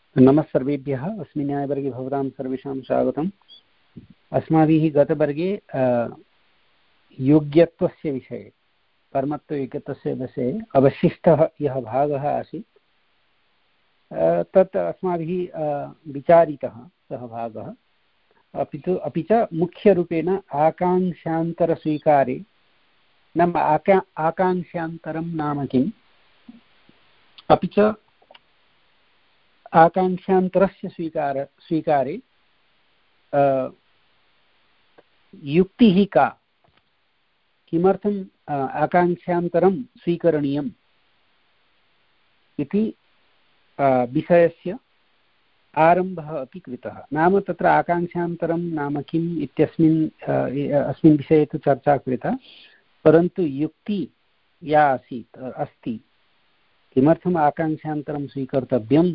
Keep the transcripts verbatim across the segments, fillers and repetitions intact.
नमः सर्वेभ्यः। अस्मिन् न्यायवर्गे भवतां सर्वेषां स्वागतम्। अस्माभिः गतवर्गे योग्यत्वस्य विषये, कर्मत्वयोग्यत्वस्य विषये अवशिष्टः यः भागः आसीत् तत् अस्माभिः विचारितः सः भागः। अपि तु अपि च मुख्यरूपेण आकाङ्क्षान्तरस्वीकारे, नाम आका आकाङ्क्षान्तरं नाम किम्, अपि च आकाङ्क्षान्तरस्य स्वीकार स्वीकारे युक्तिः का, किमर्थम् आकाङ्क्षान्तरं स्वीकरणीयम् इति विषयस्य आरम्भः अपि कृतः। नाम तत्र आकाङ्क्षान्तरं नाम किम् इत्यस्मिन् अस्मिन् विषये तु चर्चा कृता, परन्तु युक्ति या आसीत् अस्ति, किमर्थम् आकाङ्क्षान्तरं स्वीकर्तव्यं,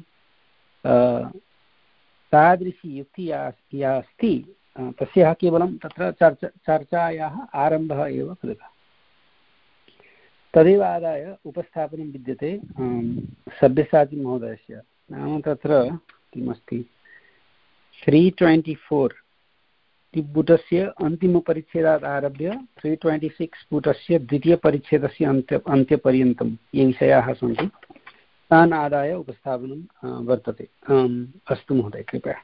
तादृशी युक्ति या या अस्ति तस्याः केवलं तत्र चर्चा चर्चायाः आरम्भः एव कृतः। तदेव आदाय उपस्थापनं विद्यते सब्यसाचिमहोदयस्य। नाम तत्र किमस्ति, त्री ट्वेण्टि फोर् पुटस्य अन्तिमपरिच्छेदात् आरभ्य त्री ट्वेण्टि सिक्स् पुटस्य द्वितीयपरिच्छेदस्य अन्त्य अन्त्यपर्यन्तं ये विषयाः सन्ति तान् आदाय उपस्थापनं वर्तते। अस्तु महोदय, कृपया।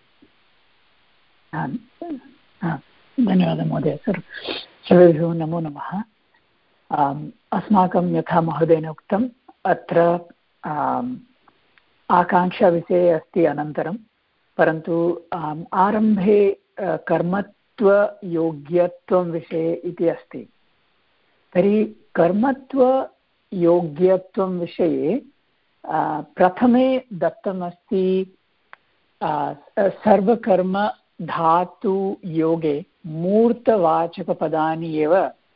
धन्यवादः महोदय। सर् सर्वेभ्यो नमो नमः। अस्माकं यथा महोदयेन उक्तम्, अत्र आकाङ्क्षाविषये अस्ति अनन्तरं, परन्तु आरम्भे कर्मत्वयोग्यत्वं विषये इति अस्ति। तर्हि कर्मत्वयोग्यत्वं विषये प्रथमे दत्तमस्ति सर्वकर्म धातुयोगे मूर्तवाचकपदानि एव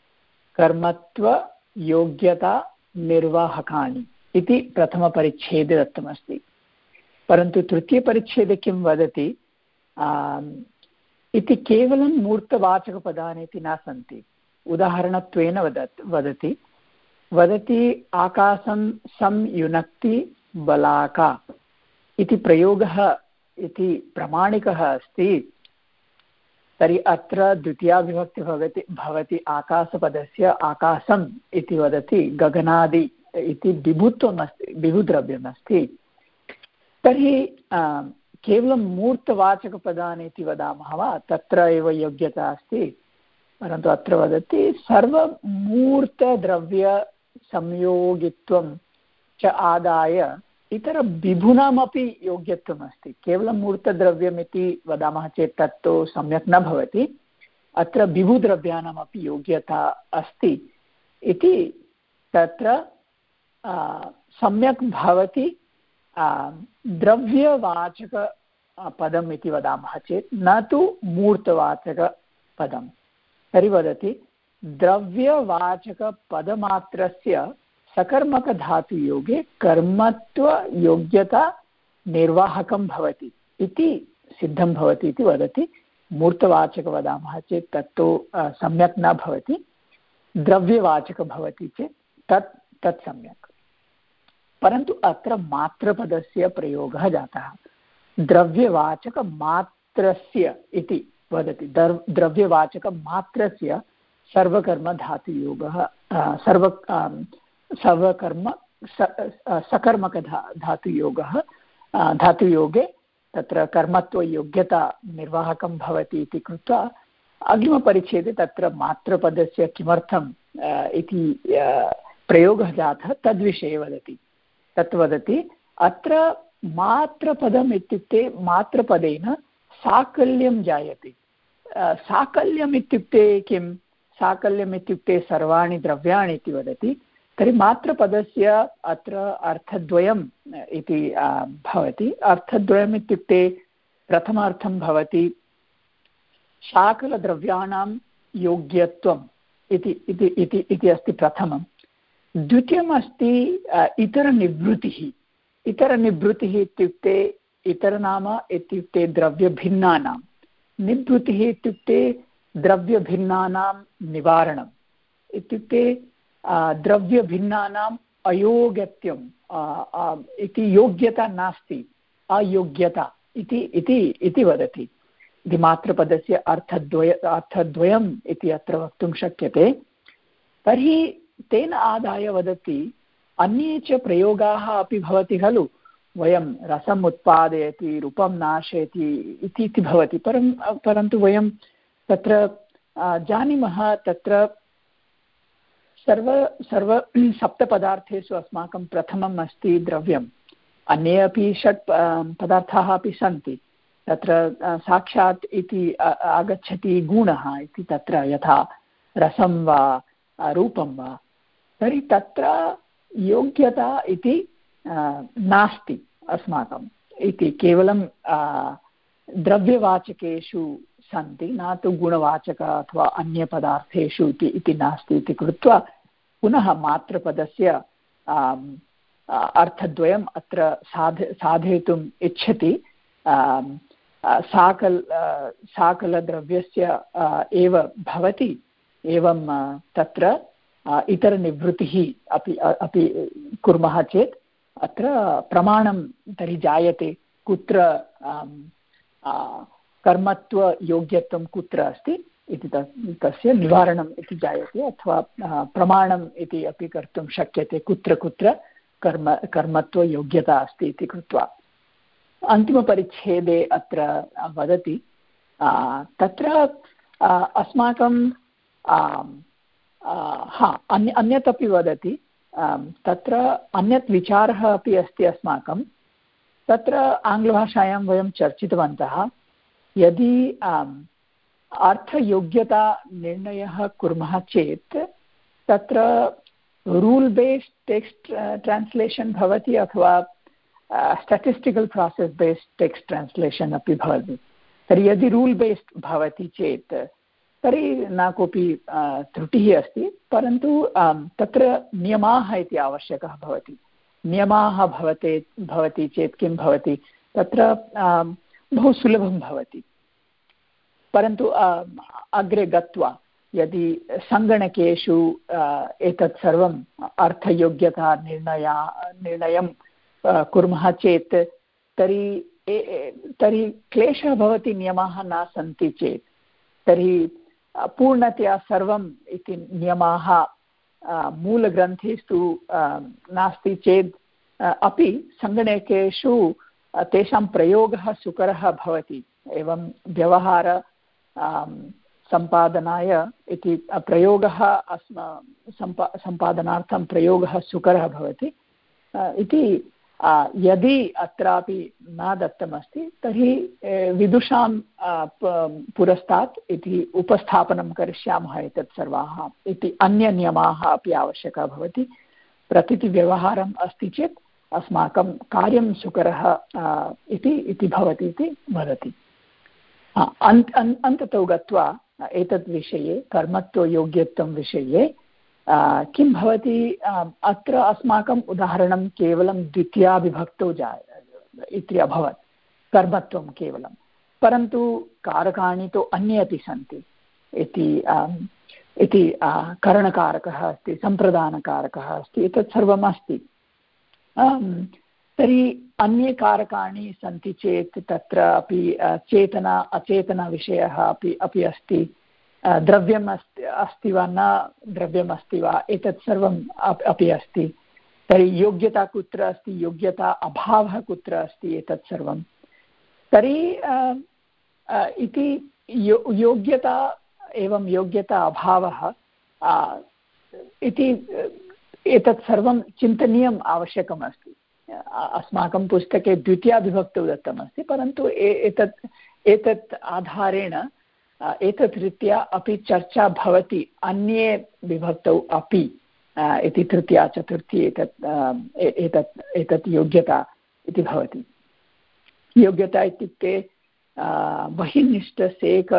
कर्मत्वयोग्यता निर्वाहकानि इति प्रथमपरिच्छेदे दत्तमस्ति। परन्तु तृतीयपरिच्छेदे किं वदति इति केवलं मूर्तवाचकपदानि इति न सन्ति। उदाहरणत्वेन वदत् वदति वदति आकाशं संयुनक्ति बलाका इति प्रयोगः इति प्रमाणिकः अस्ति। तर्हि अत्र द्वितीया विभक्ति भवति भवति आकाशपदस्य आकाशम् इति वदति, गगनादि इति विभुत्वम् अस्ति, विभुद्रव्यमस्ति। तर्हि केवलं मूर्तवाचकपदानि इति वदामः वा, तत्र एव योग्यता अस्ति। परन्तु अत्र वदति सर्वमूर्तद्रव्यसंयोगित्वं च आदाय इतरविभूनामपि योग्यत्वम् अस्ति। केवलं मूर्तद्रव्यमिति वदामः चेत् तत्तु सम्यक् न भवति। अत्र विभुद्रव्याणामपि योग्यता अस्ति इति तत्र सम्यक् भवति। द्रव्यवाचकपदम् इति वदामः चेत् न तु मूर्तवाचकपदं। तर्हि वदति द्रव्यवाचकपदमात्रस्य सकर्मकधातुयोगे कर्मत्वयोग्यता निर्वाहकं भवति इति सिद्धं भवति इति वदति। मूर्तवाचक वदामः चेत् तत्तु सम्यक् न भवति। द्रव्यवाचक भवति चेत् तत् तत् सम्यक्। परन्तु अत्र मात्रपदस्य प्रयोगः जातः। द्रव्यवाचकमात्रस्य इति वदति। द्रव्यवाचकमात्रस्य सर्वकर्मधातुयोगः सर्व सर्वकर्म सकर्मकधा धातुयोगः धातुयोगे तत्र कर्मत्वयोग्यता निर्वाहकं भवति इति कृत्वा अग्रिमपरिच्छेदे तत्र मात्रपदस्य किमर्थम् इति प्रयोगः जातः तद्विषये वदति। तत् वदति अत्र मात्रपदम् इत्युक्ते मात्रपदेन साकल्यं जायते। साकल्यम् इत्युक्ते किं? साकल्यम् इत्युक्ते सर्वाणि द्रव्याणि इति वदति। तर्हि मात्रपदस्य अत्र अर्थद्वयम् इति भवति। अर्थद्वयम् इत्युक्ते प्रथमार्थं भवति शाकलद्रव्याणां योग्यत्वम् इति इति इति इति अस्ति प्रथमं। द्वितीयम् अस्ति इतरनिवृत्तिः। इतरनिवृत्तिः इत्युक्ते इतर नाम इत्युक्ते द्रव्यभिन्नानां, निवृत्तिः इत्युक्ते द्रव्यभिन्नानां निवारणम् इत्युक्ते द्रव्यभिन्नानाम् अयोग्यत्वम् इति योग्यता नास्ति अयोग्यता इति इति इति वदति। इति मातृपदस्य अर्थद्वय अर्थद्वयम् इति अत्र वक्तुं शक्यते। तर्हि तेन आदाय वदति अन्ये च प्रयोगाः अपि भवति खलु, वयं रसम् उत्पादयति, रूपं नाशयति इति इति भवति। परं परन्तु वयं तत्र जानीमः तत्र सर्व सर्व सप्तपदार्थेषु अस्माकं प्रथमम् अस्ति द्रव्यम्। अन्ये अपि षट् पदार्थाः अपि सन्ति। तत्र साक्षात् इति आगच्छति गुणः इति, तत्र यथा रसं वा रूपं वा। तर्हि तत्र योग्यता इति नास्ति अस्माकम् इति, केवलं द्रव्यवाचकेषु सन्ति, न तु गुणवाचक अथवा अन्यपदार्थेषु इति इति नास्ति इति कृत्वा पुनः मातृपदस्य अर्थद्वयम् अत्र साध साधयितुम् इच्छति। साकल् साकलद्रव्यस्य एव भवति, एवं तत्र इतरनिवृत्तिः अपि अपि कुर्मः चेत् अत्र प्रमाणं तर्हि जायते, कुत्र कर्मत्वयोग्यत्वं कुत्र अस्ति इति तस्य निवारणम् इति जायते, अथवा प्रमाणम् इति अपि कर्तुं शक्यते, कुत्र कुत्र कर्म कर्मत्वयोग्यता अस्ति इति कृत्वा। अन्तिमपरिच्छेदे अत्र वदति तत्र अस्माकं हा अन्य अन्यत् अपि वदति, तत्र अन्यत् विचारः अपि अस्ति अस्माकं। तत्र आङ्ग्लभाषायां वयं चर्चितवन्तः, यदि अर्थयोग्यता निर्णयः कुर्मः चेत् तत्र रूल् बेस्ड् टेक्स्ट् ट्रान्स्लेशन् भवति अथवा statistical process based text translation अपि भवति। तर्हि यदि रूल् बेस्ड् भवति चेत् तर्हि न कोऽपि त्रुटिः अस्ति, परन्तु तत्र नियमाः इति आवश्यकः भवति। नियमाः भवते भवति चेत् किं भवति, तत्र बहु सुलभं भवति। परन्तु अग्रे गत्वा यदि सङ्गणकेषु एतत् सर्वम् अर्थयोग्यता निर्णया निर्णयं कुर्मः चेत् तर्हि तर्हि क्लेशः भवति। नियमाः न सन्ति चेत् तर्हि पूर्णतया सर्वम् इति नियमाः मूलग्रन्थेषु नास्ति चेत् अपि सङ्गणकेषु तेषां प्रयोगः सुकरः भवति। एवं व्यवहार सम्पादनाय इति प्रयोगः अस्मा सम्पा सम्पादनार्थं प्रयोगः सुकरः भवति इति यदि अत्रापि न दत्तमस्ति तर्हि विदुषां पुरस्तात् इति उपस्थापनं करिष्यामः एतत् सर्वाः इति अन्यनियमाः अपि आवश्यकः भवति। प्रतिव्यवहारम् अस्ति चेत् अस्माकं कार्यं सुकरः इति इति भवति इति वदति। अन्त अन्ततो गत्वा एतद् विषये कर्मत्वयोग्यत्वं विषये किं भवति, अत्र अस्माकम् उदाहरणं केवलं द्वितीयाविभक्तौ जाय इति अभवत्, कर्मत्वं केवलं, परन्तु कारकाणि तु अन्ये अपि सन्ति इति इति करणकारकः अस्ति, सम्प्रदानकारकः अस्ति, एतत् सर्वम् अस्ति। तर्हि अन्ये कारकाणि सन्ति चेत् तत्र अपि चेतना अचेतनविषयः अपि अपि अस्ति। द्रव्यम् अस्ति अस्ति वा न द्रव्यम् अस्ति वा एतत् सर्वम् अपि अस्ति। तर्हि योग्यता कुत्र अस्ति, योग्यता अभावः कुत्र अस्ति, एतत् सर्वं। तर्हि इति यो योग्यता एवं योग्यता अभावः इति एतत् सर्वं चिन्तनीयम् आवश्यकम् अस्ति। अस्माकं पुस्तके द्वितीयाविभक्तौ दत्तमस्ति, परन्तु एतत् एतत् आधारेण एतत् रीत्या अपि चर्चा भवति अन्ये विभक्तौ अपि इति तृतीया चतुर्थी एतत् एतत् एतत् योग्यता इति भवति। योग्यता इत्युक्ते बहिर्निष्ठसेक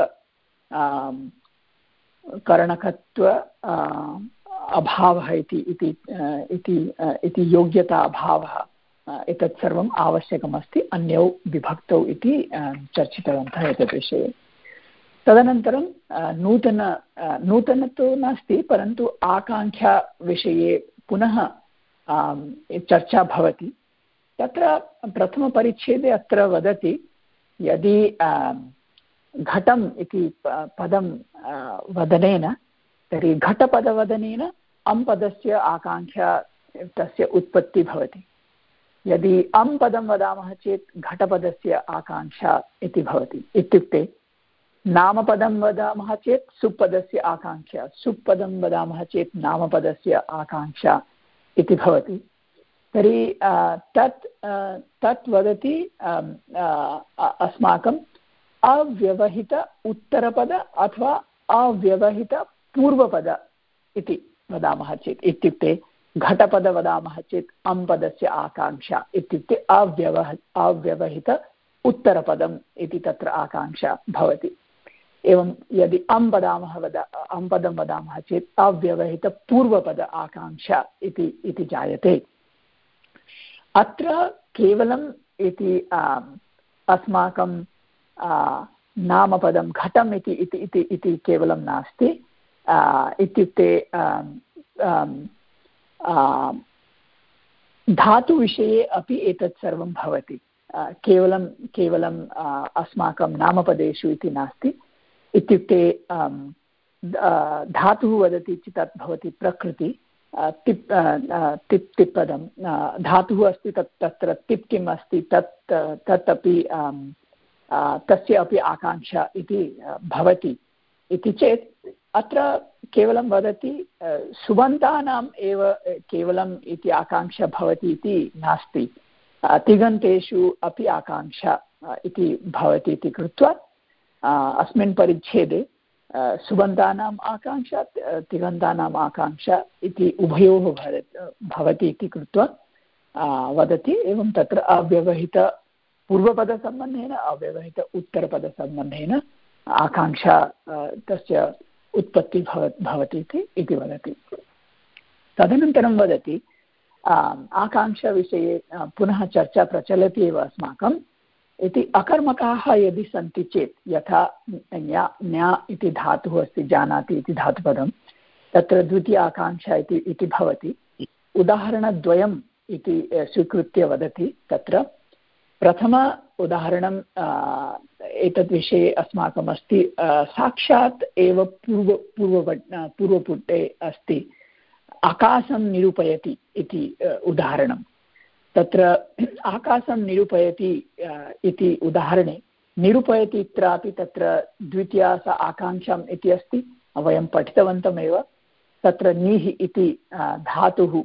करणकत्व अभावः इति इति योग्यता अभावः, एतत् सर्वम् आवश्यकमस्ति अन्यौ विभक्तौ इति चर्चितवन्तः एतत् विषये। तदनन्तरं नूतन नूतन तु नास्ति, परन्तु आकाङ्क्षा विषये पुनः चर्चा भवति। तत्र प्रथमपरिच्छेदे अत्र वदति यदि घटम् इति पदं वदनेन तर्हि घटपदवदनेन अं पदस्य आकाङ्क्षा तस्य उत्पत्तिः भवति। यदि अं पदं वदामः चेत् घटपदस्य आकाङ्क्षा इति भवति। इत्युक्ते नामपदं वदामः चेत् सुपदस्य आकाङ्क्षा, सुपदं वदामः चेत् नामपदस्य आकाङ्क्षा इति भवति। तर्हि तत् तत् वदति अस्माकं अव्यवहित उत्तरपद अथवा अव्यवहित पूर्वपद इति वदामः चेत्, इत्युक्ते घटपद वदामः चेत् अं पदस्य आकाङ्क्षा इत्युक्ते अव्यवह अव्यवहित उत्तरपदम् इति तत्र आकाङ्क्षा भवति। एवं यदि अं वदामः वद अं पदं वदामः चेत् अव्यवहित पूर्वपद आकाङ्क्षा इति इति जायते। अत्र केवलम् इति अस्माकं नामपदं घटम् इति इति इति केवलं नास्ति। इत्युक्ते धातुविषये अपि एतत् सर्वं भवति। केवलं केवलं अस्माकं नामपदेषु इति नास्ति। इत्युक्ते धातुः वदति चेत् तत् भवति प्रकृति तिप् तिप् तिप्पदं धातुः अस्ति तत् तत्र तिप् किम् अस्ति तत् तत् अपि तस्य अपि आकाङ्क्षा इति भवति। इति चेत् अत्र केवलं वदति सुबन्तानाम् एव केवलम् इति आकाङ्क्षा भवति इति नास्ति, तिङन्तेषु अपि आकाङ्क्षा इति भवति इति कृत्वा अस्मिन् परिच्छेदे सुबन्तानाम् आकाङ्क्षा तिङन्तानाम् आकाङ्क्षा इति उभयोः भवति इति कृत्वा वदति। एवं तत्र अव्यवहित पूर्वपदसम्बन्धेन अव्यवहित उत्तरपदसम्बन्धेन आकाङ्क्षा तस्य उत्पत्ति भव भवति इति वदति। तदनन्तरं वदति आकाङ्क्षाविषये पुनः चर्चा प्रचलति एव अस्माकं इति अकर्मकाः यदि सन्ति चेत् यथा न्या न्या इति धातुः अस्ति, जानाति इति धातुपदं, तत्र द्वितीय आकाङ्क्षा इति इति भवति। उदाहरणद्वयम् इति स्वीकृत्य वदति। तत्र प्रथम उदाहरणं एतद्विषये अस्माकम् अस्ति, साक्षात् एव पूर्व पूर्व पूर्वपुटे अस्ति आकाशं निरूपयति इति उदाहरणं। तत्र आकाशं निरूपयति इति उदाहरणे निरूपयति इत्रापि तत्र द्वितीया सा आकाङ्क्षाम् इति अस्ति, वयं पठितवन्तमेव। तत्र नीः इति धातुः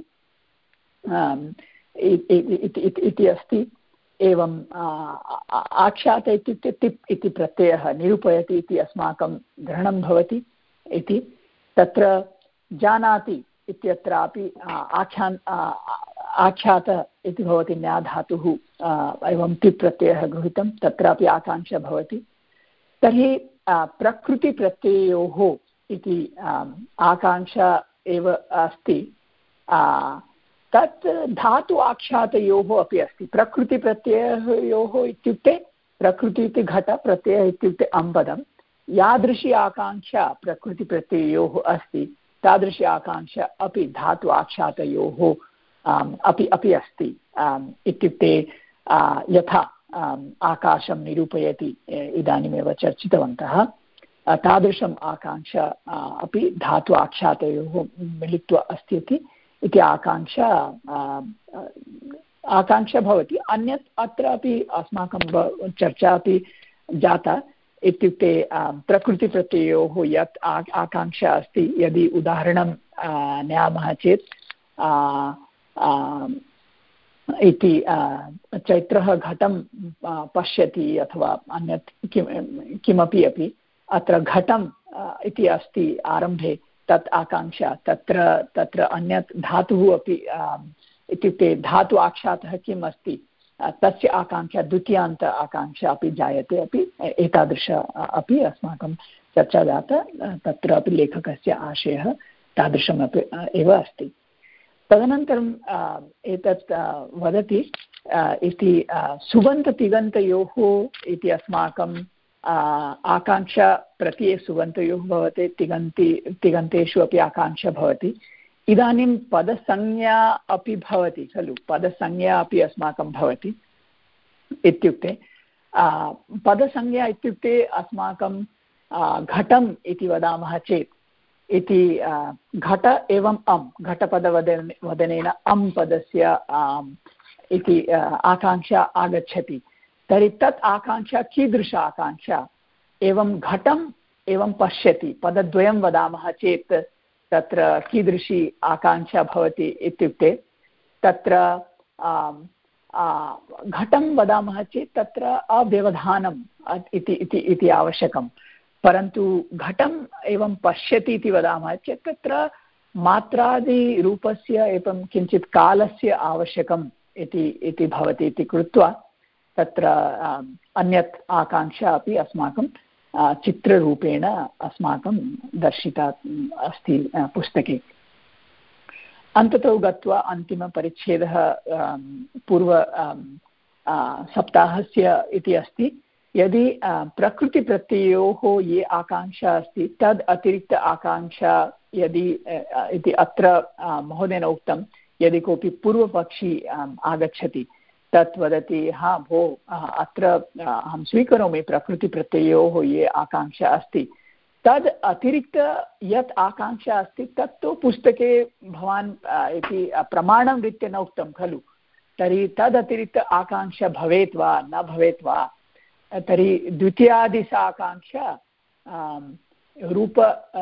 इति अस्ति। एवं आख्यात इत्युक्ते तिप् इति प्रत्ययः, निरूपयति इति अस्माकं ग्रहणं भवति इति। तत्र जानाति इत्यत्रापि आख्यान् आख्यात इति भवति, न्याधातुः एवं तिप् प्रत्ययः गृहीतं, तत्रापि आकाङ्क्षा भवति। तर्हि प्रकृतिप्रत्ययोः इति आकाङ्क्षा एव अस्ति। तत् धातु आख्यातयोः अपि अस्ति। प्रकृतिप्रत्ययोः इत्युक्ते प्रकृति इति घट, प्रत्ययः इत्युक्ते अम्पदं, यादृशी आकाङ्क्षा प्रकृतिप्रत्ययोः अस्ति तादृशी आकाङ्क्षा अपि धातु आख्यातयोः अपि अपि अस्ति। इत्युक्ते यथा आकाशं निरूपयति इदानीमेव चर्चितवन्तः, तादृशम् आकाङ्क्षा अपि धातु आख्यातयोः मिलित्वा अस्ति इति इति आकाङ्क्षा आकाङ्क्षा भवति। अन्यत् अत्र अपि अस्माकं चर्चा अपि जाता। इत्युक्ते प्रकृतिप्रत्ययोः यत् आकाङ्क्षा अस्ति, यदि उदाहरणं नयामः चेत् इति चैत्रः घटं पश्यति अथवा अन्यत् किं किमपि अपि, अत्र घटम् इति अस्ति आरम्भे, तत् आकाङ्क्षा। तत्र तत्र अन्यत् धातुः अपि इत्युक्ते धातु आख्यातः किम् अस्ति तस्य आकाङ्क्षा, द्वितीयान्त आकाङ्क्षा अपि जायते अपि। एतादृश अपि अस्माकं चर्चा जाता। तत्र अपि लेखकस्य आशयः तादृशमपि एव अस्ति। तदनन्तरं एतत् वदति इति सुबन्ततिङन्तयोः इति अस्माकं आकाङ्क्षा प्रत्यये सुबन्तयोः भवति, तिङन्ति तिङन्तेषु अपि आकाङ्क्षा भवति। इदानीं पदसंज्ञा अपि भवति खलु, पदसंज्ञा अपि अस्माकं भवति। इत्युक्ते पदसंज्ञा इत्युक्ते अस्माकं घटम् इति वदामः चेत् इति घट एवम् अम्, घटपदवदन वदनेन अम् पदस्य इति आकाङ्क्षा आगच्छति। तर्हि तत् आकाङ्क्षा कीदृश आकाङ्क्षा? एवं घटम् एवं पश्यति, पदद्वयं वदामः चेत् तत्र कीदृशी आकाङ्क्षा भवति इत्युक्ते तत्र घटं वदामः चेत् तत्र अव्यवधानम् इति इति आवश्यकं। परन्तु घटम् एवं पश्यति इति वदामः चेत् तत्र मात्रादिरूपस्य एवं किञ्चित् कालस्य आवश्यकम् इति इति भवति इति कृत्वा तत्र अन्यत् आकाङ्क्षा अपि अस्माकं चित्ररूपेण अस्माकं दर्शिता अस्ति पुस्तके। अन्ततो गत्वा अन्तिमपरिच्छेदः पूर्व सप्ताहस्य इति अस्ति। यदि प्रकृतिप्रत्ययोः ये आकाङ्क्षा अस्ति तद् अतिरिक्त आकाङ्क्षा यदि इति अत्र महोदयेन उक्तं, यदि कोऽपि पूर्वपक्षी आगच्छति तत् वदति, हा भो अत्र अहं स्वीकरोमि प्रकृतिप्रत्ययोः ये आकाङ्क्षा अस्ति, तद् अतिरिक्त यत् आकाङ्क्षा अस्ति तत्तु पुस्तके भवान् इति प्रमाणं रीत्या न उक्तं खलु। तर्हि तद् अतिरिक्त आकाङ्क्षा भवेत् वा न भवेत् वा? तर्हि द्वितीयादिश आकाङ्क्षा रूप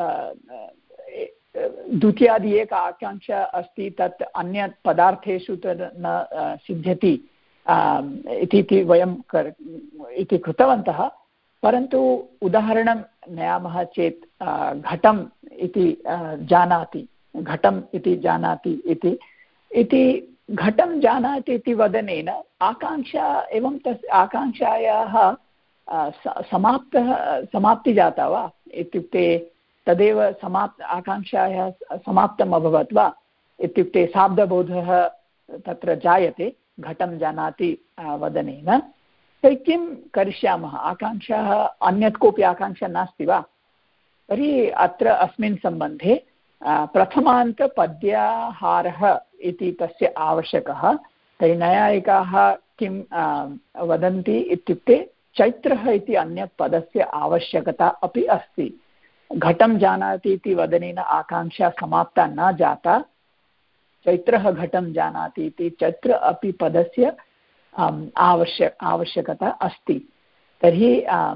द्वितीयादि एक आकाङ्क्षा अस्ति, तत् अन्यत् पदार्थेषु तद् न सिद्ध्यति इति वयं इति कृतवन्तः। परन्तु उदाहरणं नयामः चेत् घटम् इति जानाति, घटम् इति जानाति इति इति घटं जानाति इति वदनेन आकाङ्क्षा एवं तस् आकाङ्क्षायाः समाप्तः समाप्ति जाता वा? इत्युक्ते तदेव समाप्त आकाङ्क्षायाः समाप्तम् अभवत् वा? इत्युक्ते शाब्दबोधः तत्र जायते घटं जानाति वदनेन। तर्हि किं करिष्यामः? आकाङ्क्षाः अन्यत् कोऽपि आकाङ्क्षा नास्ति वा? तर्हि अत्र अस्मिन् सम्बन्धे प्रथमान्तपद्याहारः इति तस्य आवश्यकः। तर्हि नैयायिकाः किं वदन्ति इत्युक्ते चैत्रः इति अन्यत् पदस्य आवश्यकता अपि अस्ति। घटं जानाति इति वदनेन आकाङ्क्षा समाप्ता न जाता, चैत्रः घटं जानाति इति चैत्र अपि पदस्य आवश्यक आवश्यकता अस्ति। तर्हि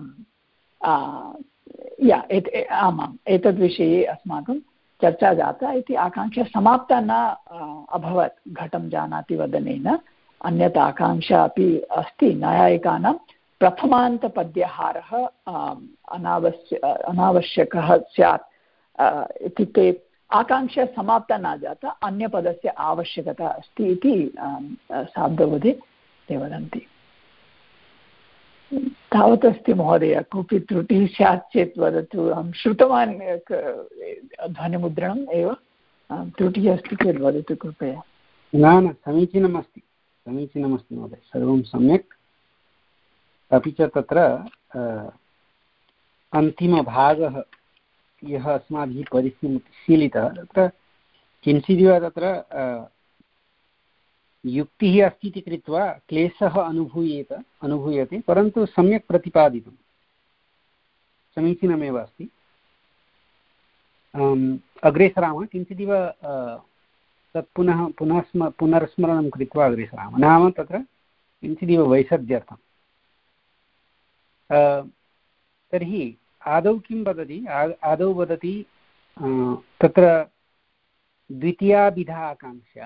या आमाम् एतद्विषये अस्माकं चर्चा जाता इति। आकाङ्क्षा समाप्ता न अभवत् घटं जानाति वदनेन, अन्यत् आकाङ्क्षा अपि अस्ति। न्यायिकानां प्रथमान्तपद्यहारः अनावश्य अनावश्यकः स्यात् इत्युक्ते आकाङ्क्षा समाप्ता न जाता, अन्यपदस्य आवश्यकता अस्ति इति शाब्दबोधे ते वदन्ति। तावत् अस्ति महोदय। कोऽपि त्रुटिः स्यात् चेत् वदतु। अहं श्रुतवान् ध्वनिमुद्रणम् एव, त्रुटिः अस्ति चेत् वदतु कृपया। न न समीचीनमस्ति, समीचीनमस्ति महोदय, सर्वं सम्यक्। अपि च तत्र अन्तिमभागः यः अस्माभिः परिशीलितः तत्र किञ्चिदिव तत्र युक्तिः अस्ति इति कृत्वा क्लेशः अनुभूयेत अनुभूयते, परन्तु सम्यक् प्रतिपादितं, समीचीनमेव अस्ति। अग्रे सरामः। किञ्चिदिव तत् पुनः पुनः स्म पुनर्स्मरणं कृत्वा अग्रे सरामः। नाम तत्र किञ्चिदिव वैषद्यर्थं। तर्हि आदौ किं वदति? आदौ वदति तत्र द्वितीयाविधा आकाङ्क्षा,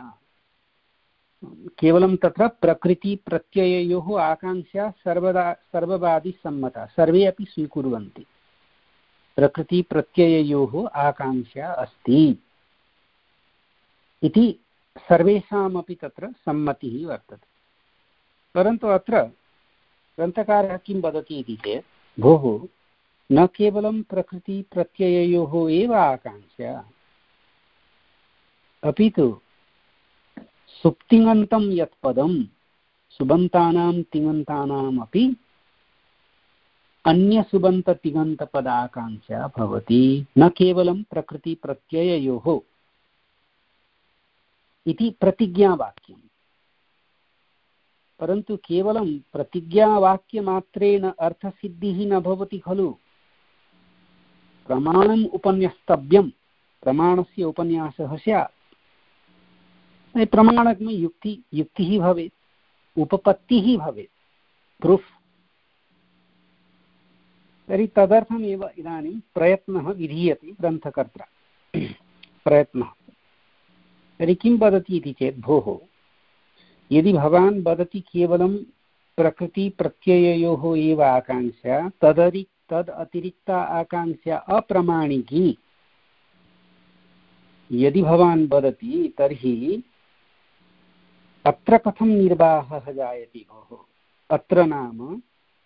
केवलं तत्र प्रकृतिप्रत्यययोः आकाङ्क्षा सर्वदा सर्ववादिसम्मता, सर्वे अपि स्वीकुर्वन्ति। प्रकृतिप्रत्यययोः आकाङ्क्षा अस्ति इति सर्वेषामपि तत्र सम्मतिः वर्तते। परन्तु अत्र ग्रन्थकारः किं वदति इति चेत्, भोः न केवलं प्रकृतिप्रत्यययोः एव आकाङ्क्षा, अपि तु सुप्तिङन्तं यत् पदं सुबन्तानां तिङन्तानाम् अपि अन्यसुबन्ततिङन्तपदाकाङ्क्षा भवति, न केवलं प्रकृतिप्रत्यययोः। इति प्रतिज्ञावाक्यम्। परन्तु केवलं प्रतिज्ञावाक्यमात्रेण अर्थसिद्धिः न भवति खलु। प्रमाणम् उपन्यस्तव्यं, प्रमाणस्य उपन्यासः स्यात्। प्रमाणकं युक्ति युक्तिः भवेत्, उपपत्तिः भवेत्, प्रूफ्। तर्हि तदर्थमेव इदानीं प्रयत्नः विधीयते ग्रन्थकर्त्रा। प्रयत्नः तर्हि किं वदति इति चेत्, भोः यदि भवान् वदति केवलं प्रकृतिप्रत्यययोः एव आकाङ्क्षा, तदरि तद् अतिरिक्ता आकाङ्क्षा अप्रमाणिकी यदि भवान् वदति, तर्हि अत्र कथं निर्वाहः जायते भोः? अत्र नाम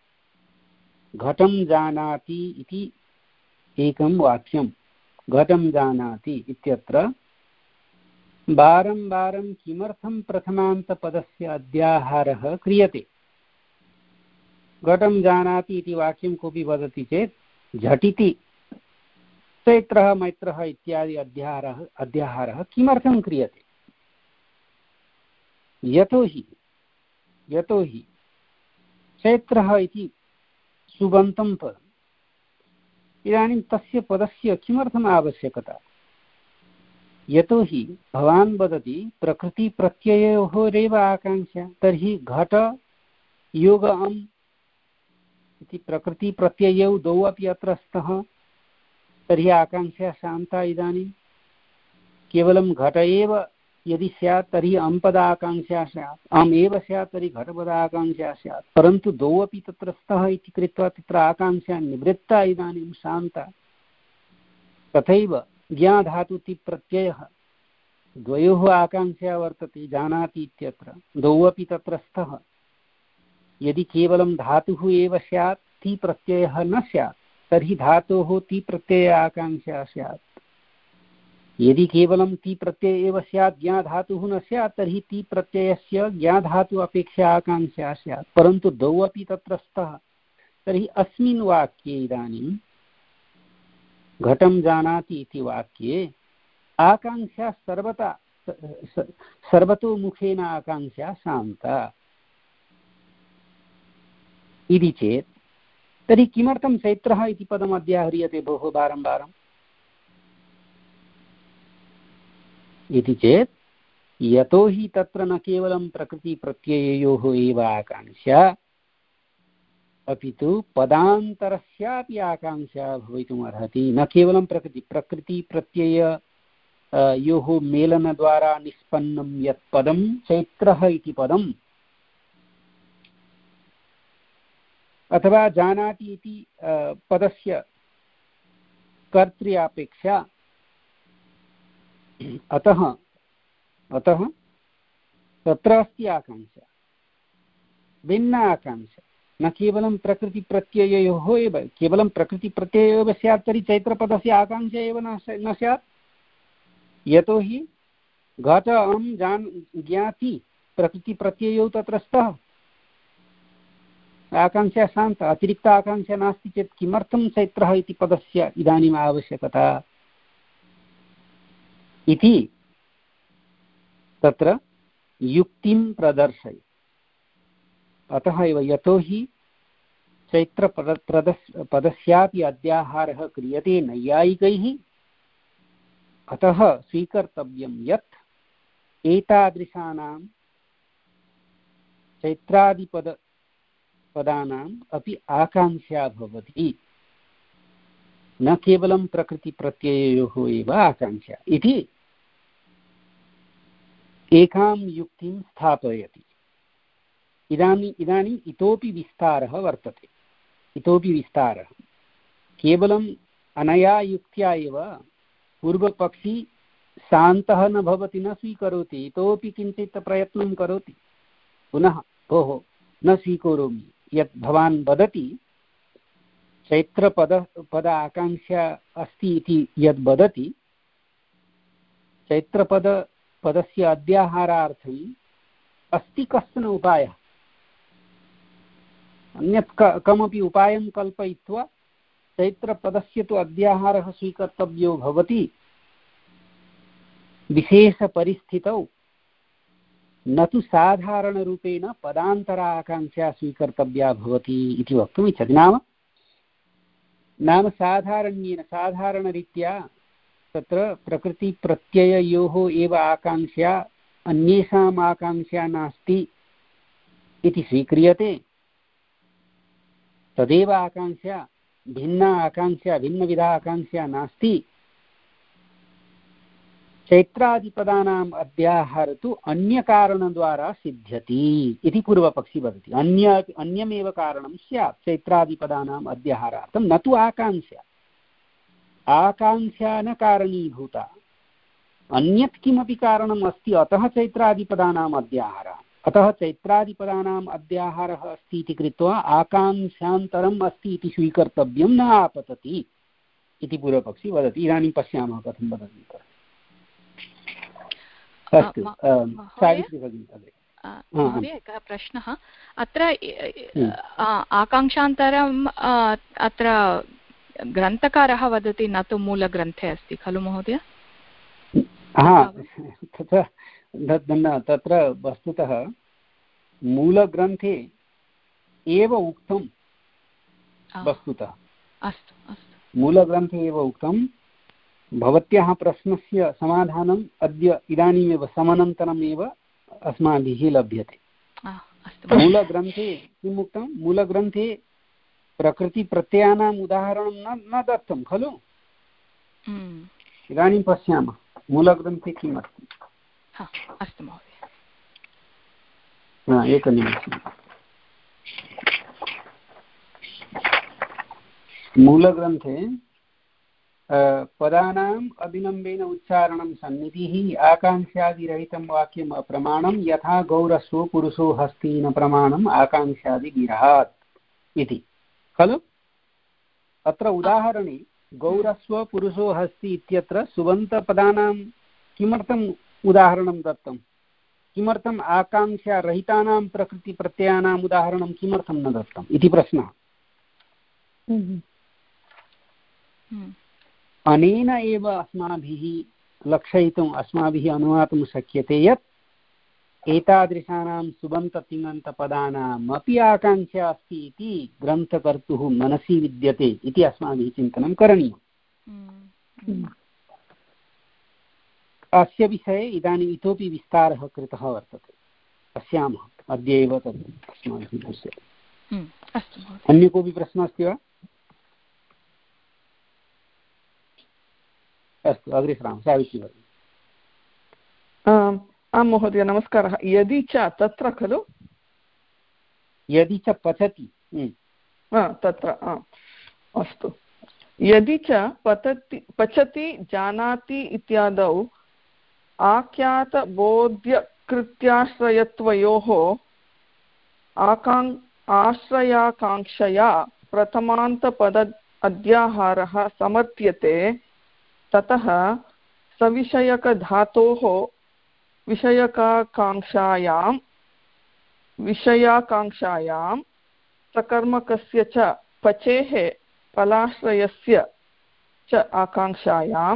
घटं जानाति इति एकं वाक्यं। घटं जानाति इत्यत्र वारं वारं किमर्थं प्रथमान्तपदस्य अध्याहारः क्रियते? घटं जानाति इति वाक्यं कोऽपि वदति चेत् झटिति चैत्रः मैत्रः इत्यादि अध्याहारः अध्याहारः किमर्थं क्रियते? यतोहि यतोहि चैत्रः इति सुबन्तं पदम्। इदानीं तस्य पदस्य किमर्थम् आवश्यकता? यतोहि भवान् वदति प्रकृतिप्रत्यययोरेव आकाङ्क्षा, तर्हि घट योग अम् इति प्रकृतिप्रत्ययौ द्वौ अपि अत्र स्तः, तर्हि आकाङ्क्षा शान्ता। इदानीं केवलं घट एव यदि स्यात् तर्हि अम्पदाकाङ्क्षा स्यात्, अम् एव स्यात् तर्हि घटपदाकाङ्क्षा स्यात्। परन्तु द्वौ अपि तत्र स्तः इति कृत्वा तत्र आकाङ्क्षा निवृत्ता, इदानीं शान्ता। तथैव ज्ञाधातुति प्रत्ययः, द्वयोः आकाङ्क्षा वर्तते, जानाति इत्यत्र द्वौ अपि तत्र स्तः। यदि केवलं धातुः एव स्यात्, ति प्रत्ययः न स्यात्, तर्हि धातोः ति प्रत्यय आकाङ्क्षा स्यात्। यदि केवलं ति प्रत्यय एव स्यात्, ज्ञाधातुः न स्यात्, तर्हि ति प्रत्ययस्य ज्ञाधातु अपेक्षा आकाङ्क्षा स्यात्। परन्तु द्वौ अपि तत्र स्तः। तर्हि अस्मिन् वाक्ये इदानीं घटं जानाति इति वाक्ये आकाङ्क्षा सर्वथा सर्वतोमुखेन आकाङ्क्षा शान्ता इति चेत्, तर्हि किमर्थं चैत्रः इति पदम् अध्याह्रियते भोः वारं वारम् इति चेत्, यतोहि तत्र न केवलं प्रकृतिप्रत्यययोः एव आकाङ्क्षा, अपि तु पदान्तरस्यापि आकाङ्क्षा भवितुम् अर्हति। न केवलं प्रकृति प्रकृतिप्रत्यय योः मेलनद्वारा निष्पन्नं यत् पदं चैत्रः इति पदम्, अथवा जानाति इति पदस्य कर्तृयापेक्षा, अतः अतः तत्र अस्ति आकाङ्क्षा, भिन्ना आकाङ्क्षा। न केवलं प्रकृतिप्रत्यययोः एव, केवलं प्रकृतिप्रत्ययो एव स्यात् तर्हि चैत्रपदस्य आकाङ्क्षा एव न स्यात्। यतोहि घट अहं जान ज्ञाति प्रकृतिप्रत्ययौ तत्र स्तः, आकाङ्क्षा शान्ता। अतिरिक्त आकाङ्क्षा नास्ति चेत् किमर्थं चैत्रः इति पदस्य इदानीम् आवश्यकता इति तत्र युक्तिं प्रदर्शय। अतः एव यतोहि चैत्रपद पदस्यापि अध्याहारः क्रियते नैयायिकैः, अतः स्वीकर्तव्यं यत् एतादृशानां चैत्रादिपद पदानाम् अपि आकाङ्क्षा भवति, न केवलं प्रकृतिप्रत्यययोः एव आकाङ्क्षा इति एकां युक्तिं स्थापयति। इदानीम् इदानीम् इतोपि विस्तारः वर्तते, इतोपि विस्तारः। केवलम् अनया युक्त्या एव पूर्वपक्षी शान्तः न भवति, न स्वीकरोति, इतोपि किञ्चित् प्रयत्नं करोति। पुनः भोः न स्वीकरोमि, यत् भवान् वदति चैत्रपद पद आकाङ्क्षा अस्ति इति यद् वदति, चैत्रपद पदस्य अध्याहारार्थम् अस्ति कश्चन उपायः। अन्यत् कमपि उपायं कल्पयित्वा चैत्रपदस्य तु अध्याहारः स्वीकर्तव्यो भवति। विशेषपरिस्थितौ न तु साधारणरूपेण पदान्तरा आकाङ्क्षा स्वीकर्तव्या भवति इति वक्तुम् इच्छति। नाम नाम साधारण्येन साधारणरीत्या तत्र प्रकृतिप्रत्यययोः एव आकाङ्क्षा अन्येषाम् आकाङ्क्षा नास्ति इति स्वीक्रियते, तदेव आकाङ्क्षा भिन्ना आकाङ्क्षा भिन्नविधा आकाङ्क्षा नास्ति। चैत्रादिपदानाम् अध्याहार तु अन्यकारणद्वारा सिद्ध्यति इति पूर्वपक्षी वदति। अन्य अन्यमेव कारणं स्यात् चैत्रादिपदानाम् अध्याहारार्थं, न तु आकाङ्क्षा। आकाङ्क्षा न कारणीभूता, अन्यत् किमपि कारणम् अस्ति, अतः चैत्रादिपदानाम् अध्याहारः। अतः चैत्रादिपदानाम् अध्याहारः अस्ति इति कृत्वा आकाङ्क्षान्तरम् अस्ति इति स्वीकर्तव्यं न आपतति इति पूर्वपक्षी वदति। इदानीं पश्यामः कथं वदति। अस्तु, सावित्री भगिनी अग्रे। महोदय एकः प्रश्नः अत्र आकाङ्क्षान्तरम् अत्र ग्रन्थकारः वदति, न तु मूलग्रन्थे अस्ति खलु महोदय? तत्र तत्र वस्तुतः मूलग्रन्थे एव उक्तं। वस्तुतः अस्तु अस्तु मूलग्रन्थे एव उक्तं। भवत्याः प्रश्नस्य समाधानम् अद्य इदानीमेव समनन्तरमेव अस्माभिः लभ्यते। मूलग्रन्थे किम् उक्तं? मूलग्रन्थे प्रकृतिप्रत्ययानाम् उदाहरणं न न दत्तं खलु। इदानीं पश्यामः मूलग्रन्थे किम् अस्ति। अस्तु महोदय, एकनिमिषम्। मूलग्रन्थे पदानाम् अविलम्बेन उच्चारणं सन्निधिः आकाङ्क्षादिरहितं वाक्यम् अप्रमाणं यथा गौरस्वो पुरुषो हस्तेन प्रमाणम् आकाङ्क्षादिविरहात् इति खलु। अत्र उदाहरणे गौरस्व पुरुषो हस्ति इत्यत्र सुबन्तपदानां किमर्थम् उदाहरणं दत्तं? किमर्थम् आकाङ्क्षारहितानां प्रकृतिप्रत्ययानाम् उदाहरणं किमर्थं न दत्तम् इति प्रश्नः। अनेन एव अस्माभिः लक्षयितुम् अस्माभिः अनुमातुं शक्यते यत् एतादृशानां सुबन्ततिङन्तपदानाम् अपि आकाङ्क्षा अस्ति इति ग्रन्थकर्तुः मनसि विद्यते इति अस्माभिः चिन्तनं करणीयम्। अस्य विषये इदानीम् इतोपि विस्तारः कृतः वर्तते, पश्यामः अद्य एव तद् अस्माभिः दृश्यते। अन्य कोऽपि प्रश्नः अस्ति वा? अस्तु, अग्रे सरामः। सावित्री भगिनी। आं महोदय नमस्कारः। यदि च तत्र खलु, यदि च पचति तत्र अस्तु। यदि च पतति पचति जानाति इत्यादौ आख्यातबोध्यकृत्याश्रयत्वयोः आकाङ् आश्रयाकाङ्क्षया प्रथमान्तपद अध्याहारः समर्थ्यते, ततः सविषयकधातोः विषयकाकाङ्क्षायां विषयाकाङ्क्षायां सकर्मकस्य च पचेः फलाश्रयस्य च आकाङ्क्षायां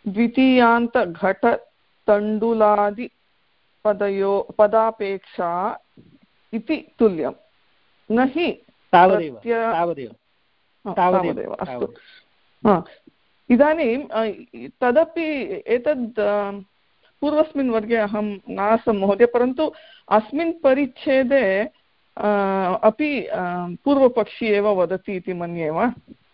द्वितीयान्तघटतण्डुलादिपदयो पदापेक्षा इति तुल्यं न हि तावदेव। तावदेव अस्तु। इदानीं तदपि एतद् पूर्वस्मिन् वर्गे अहं नासं महोदय, परन्तु अस्मिन् परिच्छेदे अपि पूर्वपक्षी एव वदति इति मन्ये वा?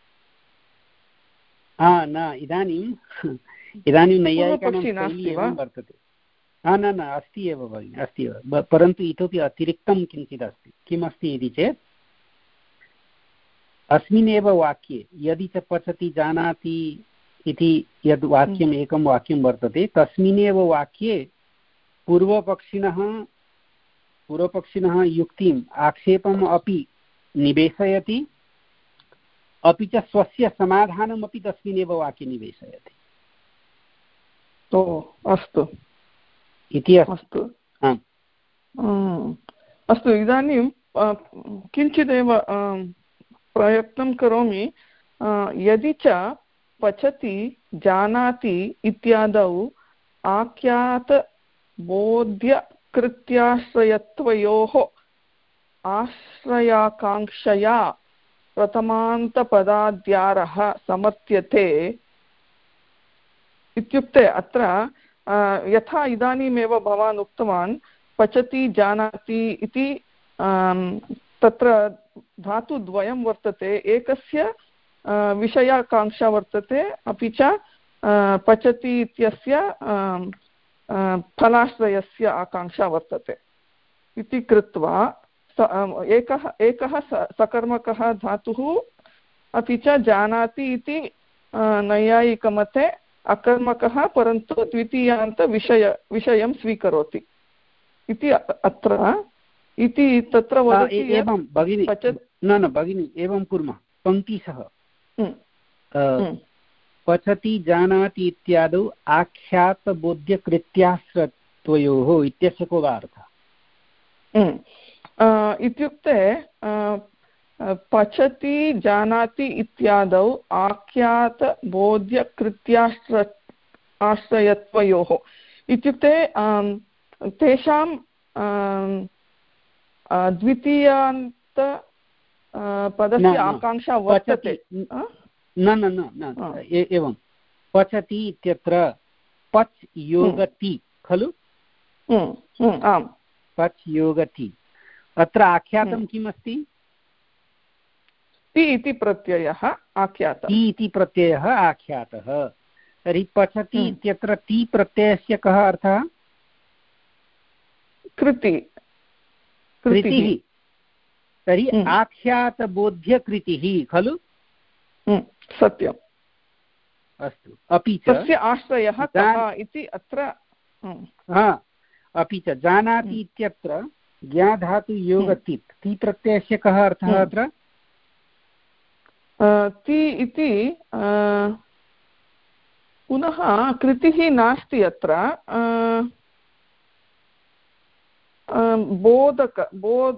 न, इदानीम् इदानीं नैयायिकानां शैली एवं वर्तते। न न अस्ति एव भगिनि, अस्ति एव, परन्तु इतोपि अतिरिक्तं किञ्चित् अस्ति। किमस्ति इति चेत् अस्मिन्नेव वाक्ये यदि च पचति जानाति इति यद् वाक्यम् एकं वाक्यं वर्तते, तस्मिन्नेव वाक्ये पूर्वपक्षिणः पूर्वपक्षिणः युक्तिम् आक्षेपम् अपि निवेशयति, अपि च स्वस्य समाधानमपि तस्मिन्नेव वाक्ये निवेशयति। ओ अस्तु इति अस्तु। अस्तु, इदानीं किञ्चिदेव प्रयत्नं करोमि। यदि च पचति जानाति इत्यादौ आख्यातबोध्यकृत्याश्रयत्वयोः कृत्याश्रयत्वयोः आश्रयाकाङ्क्षया प्रथमान्तपदाद्यारः समर्थ्यते इत्युक्ते अत्र यथा इदानीमेव भवान् उक्तवान् पचति जानाति इति तत्र धातुद्वयं वर्तते एकस्य विषयाकाङ्क्षा वर्तते अपि च पचति इत्यस्य फलाश्रयस्य आकाङ्क्षा वर्तते इति कृत्वा एकः एकः सकर्मकः धातुः अपि च जानाति इति नैयायिकमते अकर्मकः परन्तु द्वितीयान्तविषय विषयं स्वीकरोति इति अत्र इति तत्र वदति एवं भगिनी न न भगिनी एवं कुर्मः पङ्क्तिशः पचति जानाति इत्यादौ आख्यातबोध्यकृत्याश्रत्वयोः इत्यस्य को वा अर्थः इत्युक्ते पचति जानाति इत्यादौ आख्यातबोध्यकृत्याश्र आश्रयत्वयोः इत्युक्ते तेषां द्वितीयान्त पदस्य आकाङ्क्षा वर्तते न न न एवं पचति इत्यत्र पच् योगति खलु आम् पच् योगति अत्र आख्यातं किम् अस्ति ति इति प्रत्ययः आख्यातः ति इति प्रत्ययः आख्यातः तर्हि पचति इत्यत्र ति प्रत्ययस्य कः अर्थः कृति कृतिः तर्हि आख्यातबोध्यकृतिः खलु सत्यम् अस्तु अपि च तस्य आश्रयः कः इति अत्र अपि च जानाति इत्यत्र ज्ञाधातुयोगतित् ति प्रत्ययस्य कः अर्थः अत्र ति इति पुनः कृतिः नास्ति अत्र बोधक बोध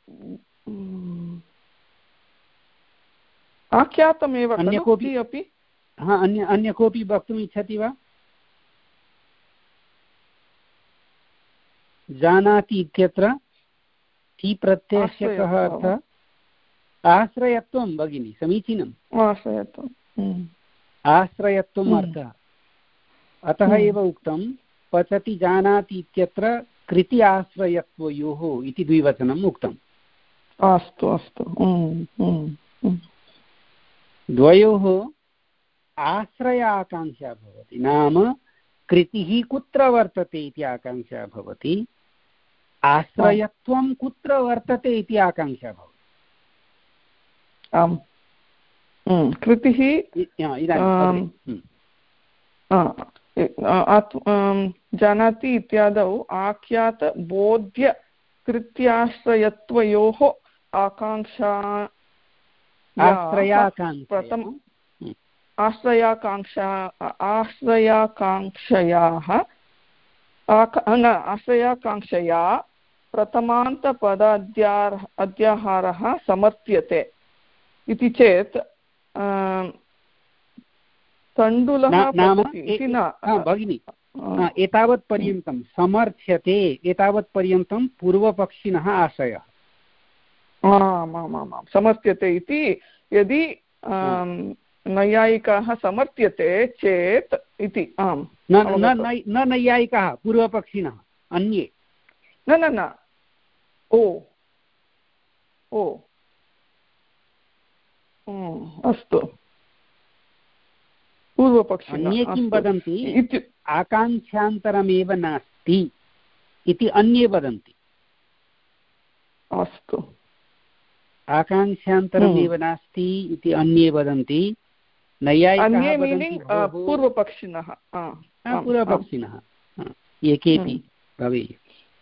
आख्यातमेव अन्य कोऽपि अपि हा अन्य अन्य कोऽपि वक्तुम् इच्छति वा जानाति इत्यत्र ति प्रत्ययस्य कः अर्थः आश्रयत्वं भगिनी समीचीनम् आश्रयत्वम् आश्रयत्वम् अर्थः अतः एव उक्तं पचति जानाति इत्यत्र कृति आश्रयत्वयोः इति द्विवचनम् उक्तम् अस्तु अस्तु द्वयोः आश्रय आकाङ्क्षा भवति नाम कृतिः कुत्र वर्तते इति आकाङ्क्षा भवति आश्रयत्वं कुत्र वर्तते इति आकाङ्क्षा भवति आम् कृतिः जानाति इत्यादौ आख्यातबोध्यकृत्याश्रयत्वयोः आकाङ्क्षा प्रथम आश्रयाकाङ्क्षा आश्रयाकाङ्क्षयाः न आश्रयाकाङ्क्षया प्रथमान्तपदाद्यार अद्याहारः समर्थ्यते इति चेत् तण्डुलः इति न भगिनि एतावत् पर्यन्तं समर्थ्यते एतावत् पर्यन्तं पूर्वपक्षिणः आशयः आमामामां समर्थ्यते इति यदि नैयायिकाः समर्थ्यते चेत् इति आम् न नैयायिकाः पूर्वपक्षिणः अन्ये न न न ओ ओ अस्तु पूर्वपक्षिणः अन्ये किं वदन्ति आकाङ्क्षान्तरमेव नास्ति इति अन्ये वदन्ति अस्तु आकाङ्क्षान्तरमेव नास्ति इति अन्ये वदन्ति नैयायिकाः वदन्ति पूर्वपक्षिणः पूर्वपक्षिणः ये केपि भवेयुः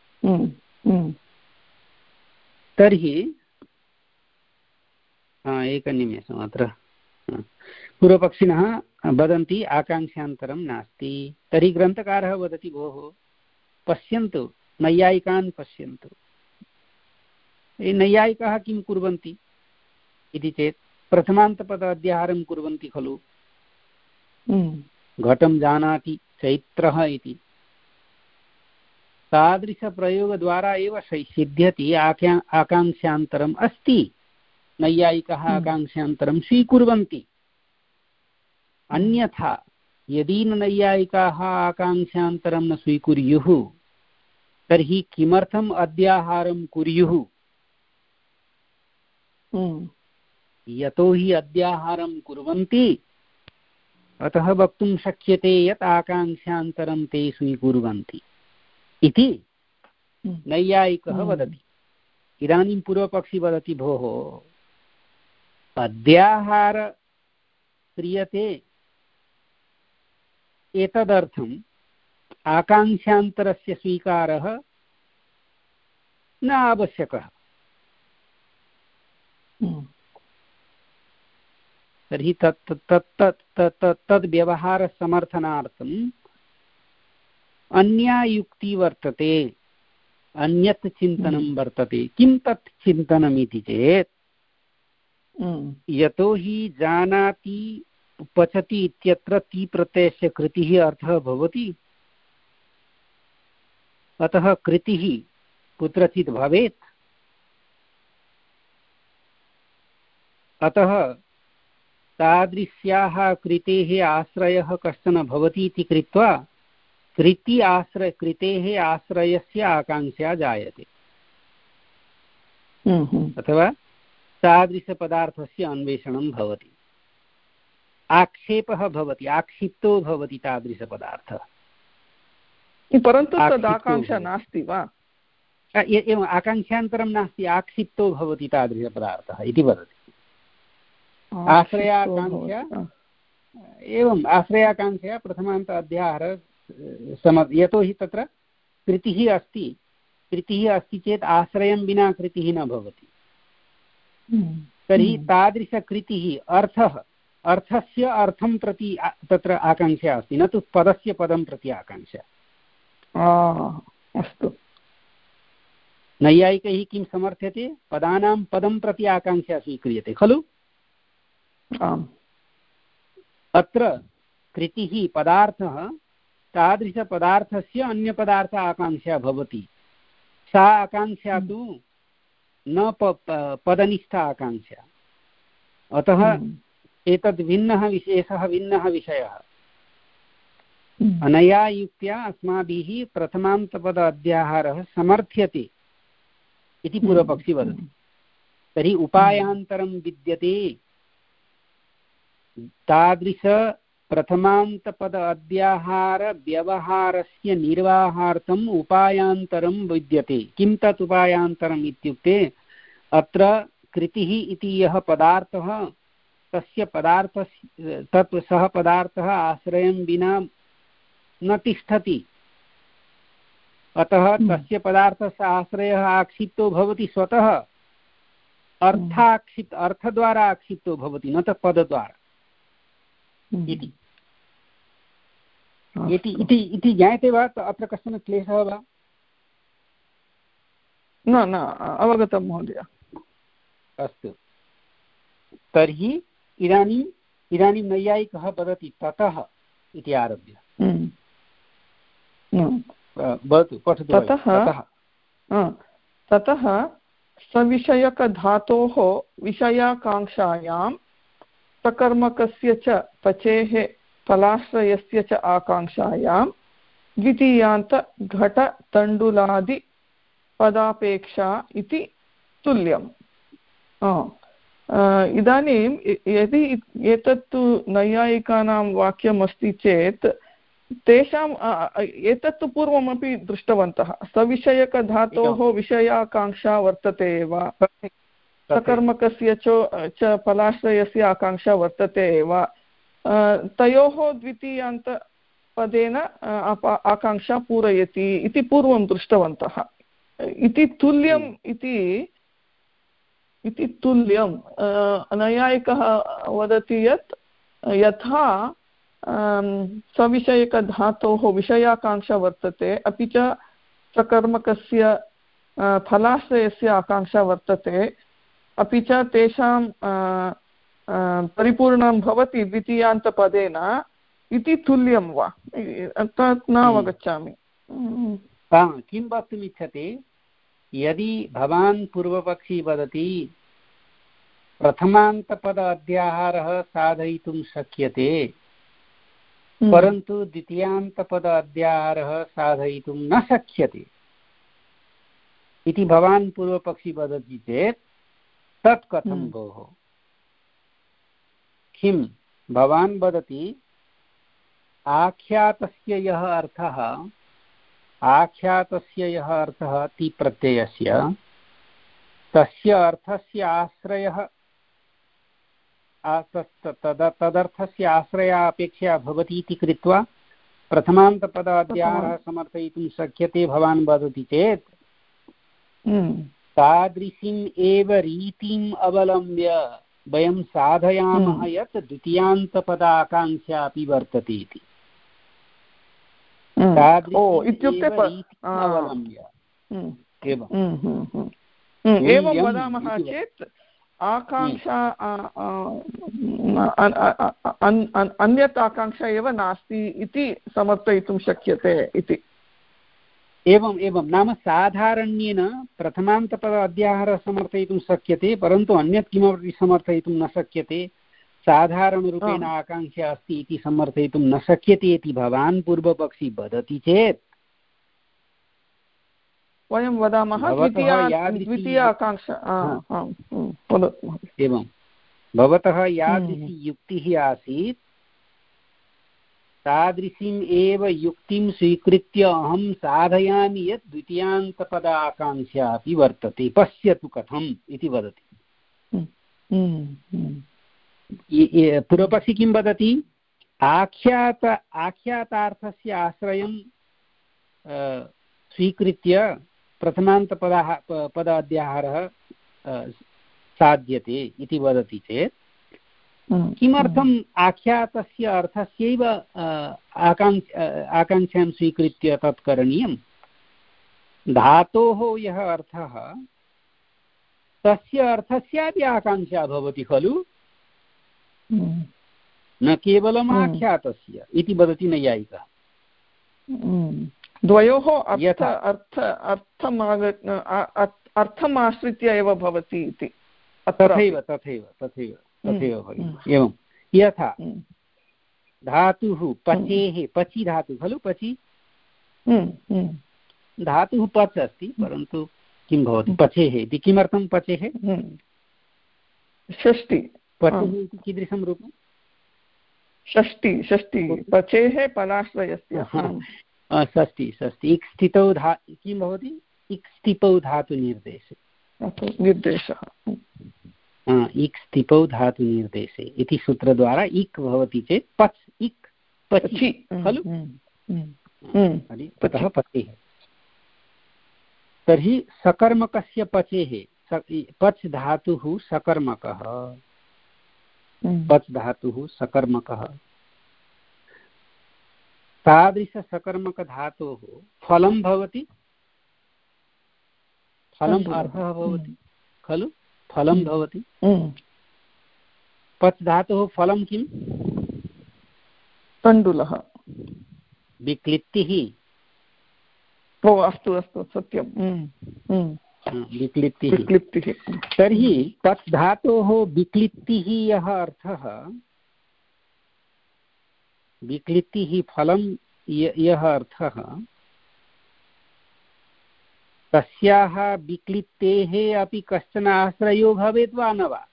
तर्हि एकनिमेषम् अत्र पूर्वपक्षिणः वदन्ति आकाङ्क्षान्तरं नास्ति तर्हि ग्रन्थकारः वदति भोः पश्यन्तु नैयायिकान् पश्यन्तु नैयायिकाः किं कुर्वन्ति इति चेत् प्रथमान्तपद अध्याहारं कुर्वन्ति खलु घटं जानाति चैत्रः इति तादृशप्रयोगद्वारा एव सिद्ध्यति आख्या आकाङ्क्षान्तरम् अस्ति। नैयायिकाः आकाङ्क्षान्तरं स्वीकुर्वन्ति। अन्यथा यदि नैयायिकाः आकाङ्क्षान्तरं न स्वीकुर्युः तर्हि किमर्थम् अद्याहारं कुर्युः? यतोहि अद्याहारं कुर्वन्ति अतः वक्तुं शक्यते यत् आकाङ्क्षान्तरं ते स्वीकुर्वन्ति इति नैयायिकः वदति। इदानीं पूर्वपक्षी वदति भोः अद्याहार क्रियते एतदर्थम् आकाङ्क्षान्तरस्य स्वीकारः न आवश्यकः। तर्हि तत् तत् तत् तद् व्यवहारसमर्थनार्थम् अन्या युक्ति वर्तते, अन्यत् चिन्तनं वर्तते। किं तत् चिन्तनमिति चेत् यतोहि जानाति पचति इत्यत्र ति प्रत्ययस्य कृतिः अर्थः भवति, अतः कृतिः कुत्रचित् भवेत्। अतः तादृश्याः कृतेः आश्रयः कश्चन भवति इति कृत्वा कृति आश्रय कृतेः आश्रयस्य आकाङ्क्षा जायते अथवा तादृशपदार्थस्य अन्वेषणं भवति, आक्षेपः भवति, आक्षिप्तो भवति तादृशपदार्थः। परन्तु तद् आकाङ्क्षा नास्ति वा? एवम् आकाङ्क्षान्तरं नास्ति, आक्षिप्तो भवति तादृशपदार्थः इति वदति। आश्रयाकाङ्क्षा एवम् आश्रयाकाङ्क्षया प्रथमान्त अध्याहार सम यतोहि तत्र कृतिः अस्ति, कृतिः अस्ति चेत् आश्रयं विना कृतिः न भवति। तर्हि तादृशकृतिः अर्थः अर्थस्य अर्थं प्रति तत्र आकाङ्क्षा अस्ति, न तु पदस्य पदं प्रति आकाङ्क्षा। अस्तु। नैयायिकैः किं समर्थ्यते? पदानां पदं प्रति आकाङ्क्षा स्वीक्रियते खलु। अत्र कृतिः पदार्थः तादृशपदार्थस्य अन्यपदार्थ आकाङ्क्षा भवति। सा आकाङ्क्षा तु न पदनिष्ठा आकाङ्क्षा। अतः एतद् भिन्नः विशेषः भिन्नः विषयः। अनया युक्त्या अस्माभिः प्रथमान्तपद अध्याहारः समर्थ्यते इति पूर्वपक्षी वदति। तर्हि उपायान्तरं विद्यते। तादृश प्रथमान्तपद अध्याहार व्यवहारस्य निर्वाहार्थम् उपायान्तरं विद्यते। किं तत् उपायान्तरम् इत्युक्ते अत्र कृतिः इति यः पदार्थः तस्य पदार्थस्य तत् सः पदार्थः आश्रयं विना न तिष्ठति। अतः तस्य पदार्थस्य आश्रयः आक्षिप्तो भवति स्वतः, अर्थाक्षिप्त अर्थद्वारा आक्षिप्तो भवति, न तु पदद्वारा इति इति इति ज्ञायते वा? अत्र कश्चन क्लेशः वा? न न अवगतं महोदय। अस्तु, तर्हि इदानीम् इदानीं नैयायिकः वदति ततः इति आरभ्य। भवतु, पठतु। ततः ततः सविषयकधातोः विषयाकाङ्क्षायां सकर्मकस्य च पचेः फलाश्रयस्य च आकाङ्क्षायां द्वितीयान्त घटतण्डुलादिपदापेक्षा इति तुल्यम्। इदानीं यदि एतत्तु नैयायिकानां वाक्यमस्ति चेत् तेषाम् एतत्तु पूर्वमपि दृष्टवन्तः। सविषयकधातोः विषयाकाङ्क्षा वर्तते एव, सकर्मकस्य च फलाश्रयस्य आकाङ्क्षा वर्तते एव, तयोः द्वितीयान्तपदेन आकाङ्क्षा पूरयति इति पूर्वं दृष्टवन्तः। इति तुल्यम् इति इति तुल्यं नैयायिकः वदति यत् यथा सविषयकधातोः विषयाकाङ्क्षा वर्तते अपि च सकर्मकस्य फलाश्रयस्य आकाङ्क्षा वर्तते, अपि च तेषां परिपूर्णं भवति द्वितीयान्तपदेन इति तुल्यं वा? तत् न अवगच्छामि। किं वक्तुमिच्छति, यदि भवान् पूर्वपक्षी वदति प्रथमान्तपद अध्याहारः साधयितुं शक्यते परन्तु द्वितीयान्तपद अध्याहारः साधयितुं न शक्यते इति भवान् पूर्वपक्षी वदति चेत् तत् कथं भोः? किं भवान् वदति आख्यातस्य यः अर्थः आख्यातस्य यः अर्थः ति प्रत्ययस्य तस्य अर्थस्य आश्रयः तदर्थस्य आश्रया अपेक्षया भवति इति कृत्वा प्रथमान्तपद अध्याहारः समर्थयितुं शक्यते भवान् वदति चेत् तादृशीम् एव रीतिम् अवलम्ब्य वयं साधयामः यत् द्वितीयान्तपदाकाङ्क्षा अपि वर्तते इति। इत्युक्ते एवं वदामः चेत् आकाङ्क्षा अन्यत् आकाङ्क्षा एव नास्ति इति समर्थयितुं शक्यते इति। एवं एवं नाम साधारण्येन प्रथमान्तपद अध्याहारः समर्थयितुं शक्यते परन्तु अन्यत् किमपि समर्थयितुं न शक्यते, साधारणरूपेण आकाङ्क्षा अस्ति इति समर्थयितुं न शक्यते इति भवान् पूर्वपक्षी वदति चेत् वयं वदामः द्वितीय आकाङ्क्षा। एवं भवतः यादृशी युक्तिः आसीत् तादृशीम् एव युक्तिं स्वीकृत्य अहं साधयामि यत् द्वितीयान्तपद आकाङ्क्षा अपि वर्तते, पश्यतु कथम् इति वदति। पूर्वपक्षी किं वदति? आख्यात आख्यातार्थस्य आश्रयं स्वीकृत्य प्रथमान्तपदः पद अध्याहारः साध्यते इति वदति चेत् किमर्थम् आख्यातस्य अर्थस्यैव आकाङ्क्ष आकाङ्क्षां स्वीकृत्य तत् करणीयं? धातोः यः अर्थः तस्य अर्थस्यापि आकाङ्क्षा भवति खलु, न केवलम् आख्यातस्य इति वदति नैयायिकः। द्वयोः अर्थ अर्थ अर्थम् आश्रित्य एव भवति इति। तथैव तथैव तथैव तथैव भगिनि। एवं यथा धातुः पचेः, पचि धातुः खलु, पचि धातुः पच् अस्ति परन्तु किं भवति पचेः इति। किमर्थं पचेः? षष्टि। पचेः इति कीदृशं रूपं? षष्टि षष्टि पचेः पलाश्रयस्य षष्टि षष्टि। इक् स्थितौ धा किं भवति? इक् स्थितौ धातुनिर्देशे निर्देशः इक् स्थितौ धातुनिर्देशे इति सूत्रद्वारा इक् भवति चेत् पच् इक् पचि खलु, ततः पचेः। तर्हि सकर्मकस्य पचेः, पच् धातुः सकर्मकः, पच् धातुः सकर्मकः। तादृशसकर्मकधातोः फलं भवति, फलम् अर्थः भवति खलु, फलं भवति। पच् धातोः फलं किं? तण्डुलः। विक्लित्तिः। ओ अस्तु अस्तु सत्यं, विक्लित्तिः विक्लित्तिः। तर्हि पच् धातोः विक्लित्तिः यः अर्थः, विक्लित्तिः फलं यः अर्थः, तस्याः विक्लित्तेः अपि कश्चन आश्रयो भवेत् वा न वा?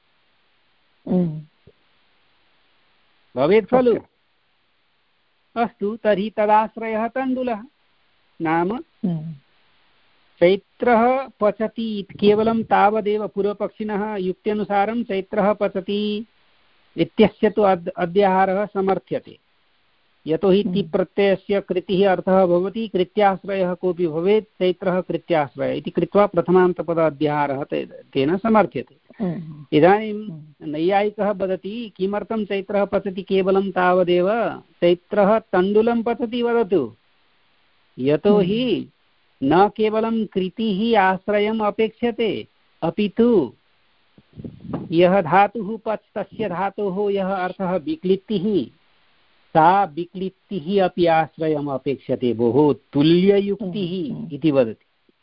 भवेत् खलु। अस्तु, तर्हि तदाश्रयः तण्डुलः। नाम चैत्रः पचति केवलं तावदेव पूर्वपक्षिणः युक्त्यनुसारं चैत्रः पचति इत्यस्य तु अद् अध्याहारः समर्थ्यते, यतोहि ति प्रत्ययस्य कृतिः अर्थः भवति, कृत्याश्रयः कोऽपि भवेत्, चैत्रः कृत्याश्रयः इति कृत्वा प्रथमान्तपद अध्याहारः तेन समर्थ्यते। इदानीं नैयायिकः वदति किमर्थं चैत्रः पचति केवलं तावदेव, चैत्रः तण्डुलं पचति वदतु, यतोहि न केवलं कृतिः आश्रयम् अपेक्ष्यते अपि तु यः धातुः पच् तस्य धातोः यः अर्थः विक्लित्तिः सा विक्लिप्तिः अपि आश्रयम् अपेक्षते भोः, तुल्ययुक्तिः इति वदति,